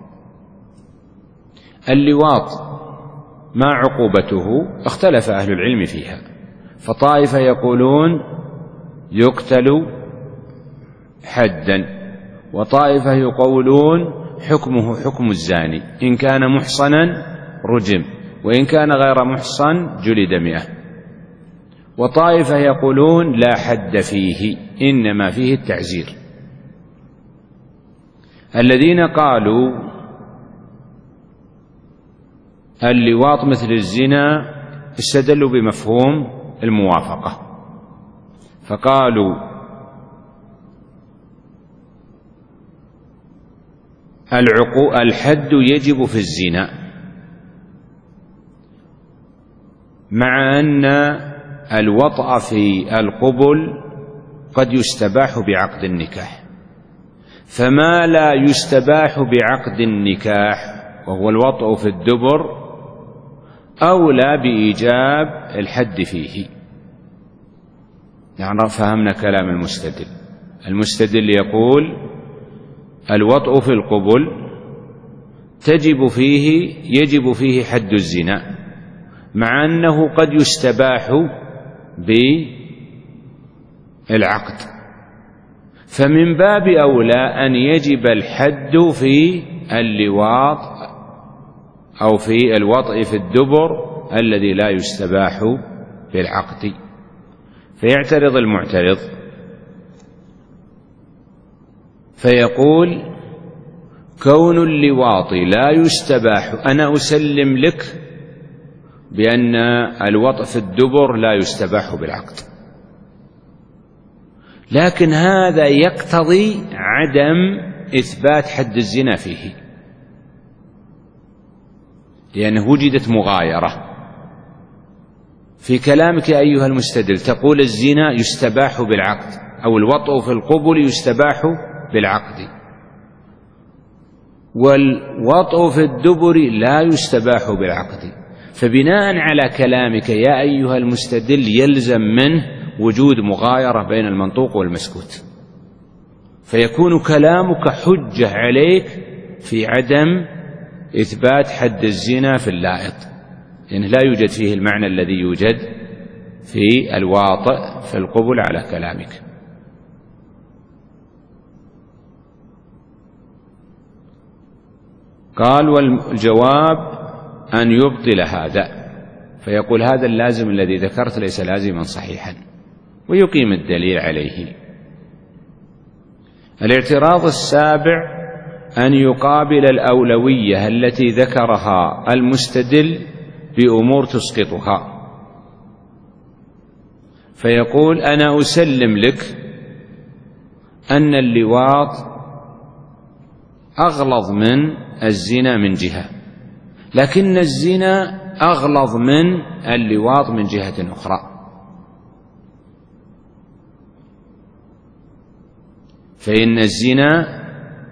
اللواط ما عقوبته؟ اختلف أهل العلم فيها، فطائفة يقولون يقتل حدا، وطائفة يقولون حكمه حكم الزاني، إن كان محصنا رجم وإن كان غير محصن جلد مئة. وطائفة يقولون لا حد فيه إنما فيه التعزير. الذين قالوا اللواط مثل الزنا استدلوا بمفهوم الموافقة، فقالوا الحد يجب في الزنا، مع أن الوطأ في القبل قد يستباح بعقد النكاح، فما لا يستباح بعقد النكاح وهو الوطء في الدبر أولى بإيجاب الحد فيه. يعني فهمنا كلام المستدل. المستدل يقول الوطء في القبل تجب فيه يجب فيه حد الزنا، مع أنه قد يستباح بالعقد، فمن باب أولى أن يجب الحد في اللواط أو في الوطء في الدبر الذي لا يستباح بالعقد. فيعترض المعترض فيقول كون اللواط لا يستباح، أنا أسلم لك بأن الوطء في الدبر لا يستباح بالعقد، لكن هذا يقتضي عدم إثبات حد الزنا فيه، لأنه وجدت مغايرة في كلامك أيها المستدل. تقول الزنا يستباح بالعقد أو الوطء في القبل يستباح بالعقد، والوطء في الدبر لا يستباح بالعقد، فبناء على كلامك يا أيها المستدل يلزم منه وجود مغايرة بين المنطوق والمسكوت، فيكون كلامك حجة عليك في عدم إثبات حد الزنا في اللائط، لأنه لا يوجد فيه المعنى الذي يوجد في الواطئ في القبل على كلامك. قال والجواب أن يبطل هذا، فيقول هذا اللازم الذي ذكرت ليس لازما صحيحا، ويقيم الدليل عليه. الاعتراض السابع أن يقابل الأولوية التي ذكرها المستدل بأمور تسقطها، فيقول أنا أسلم لك أن اللواط أغلظ من الزنا من جهة، لكن الزنا أغلظ من اللواط من جهة أخرى، فإن الزنا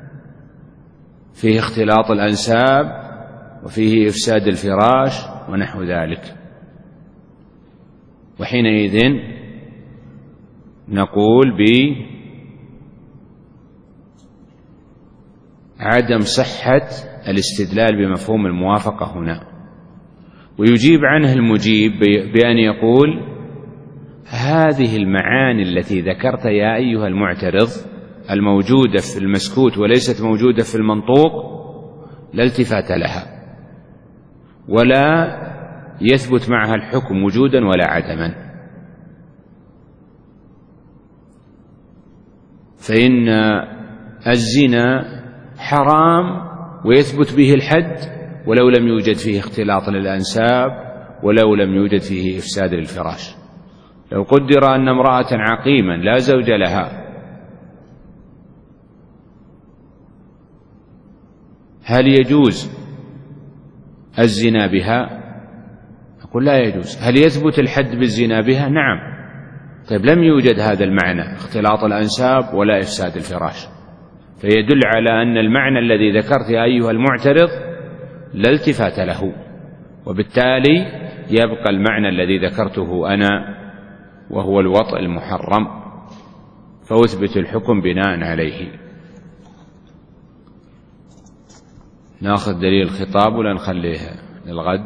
فيه اختلاط الأنساب وفيه إفساد الفراش ونحو ذلك، وحينئذ نقول بعدم صحة الاستدلال بمفهوم الموافقة هنا. ويجيب عنه المجيب بأن يقول هذه المعاني التي ذكرت يا أيها المعترض الموجودة في المسكوت وليست موجودة في المنطوق لا التفات لها، ولا يثبت معها الحكم وجودا ولا عدما، فإن الزنا حرام ويثبت به الحد ولو لم يوجد فيه اختلاط للأنساب ولو لم يوجد فيه إفساد للفراش. لو قدر أن امرأة عقيما لا زوج لها هل يجوز الزنا بها؟ أقول لا يجوز. هل يثبت الحد بالزنا بها؟ نعم. طيب لم يوجد هذا المعنى اختلاط الأنساب ولا إفساد الفراش، فيدل على أن المعنى الذي ذكرت يا أيها المعترض لا التفات له، وبالتالي يبقى المعنى الذي ذكرته أنا وهو الوطء المحرم، فأثبت الحكم بناء عليه. ناخذ دليل الخطاب ولا نخليها للغد؟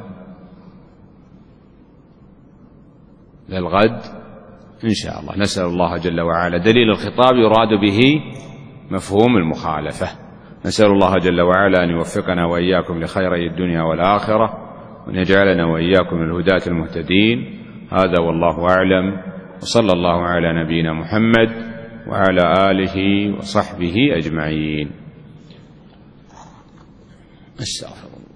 للغد إن شاء الله. نسأل الله جل وعلا. دليل الخطاب يراد به مفهوم المخالفة. نسأل الله جل وعلا أن يوفقنا وإياكم لخيري الدنيا والآخرة، وأن يجعلنا وإياكم من الهداة المهتدين. هذا والله أعلم، وصلى الله على نبينا محمد وعلى آله وصحبه أجمعين. استغفر الله.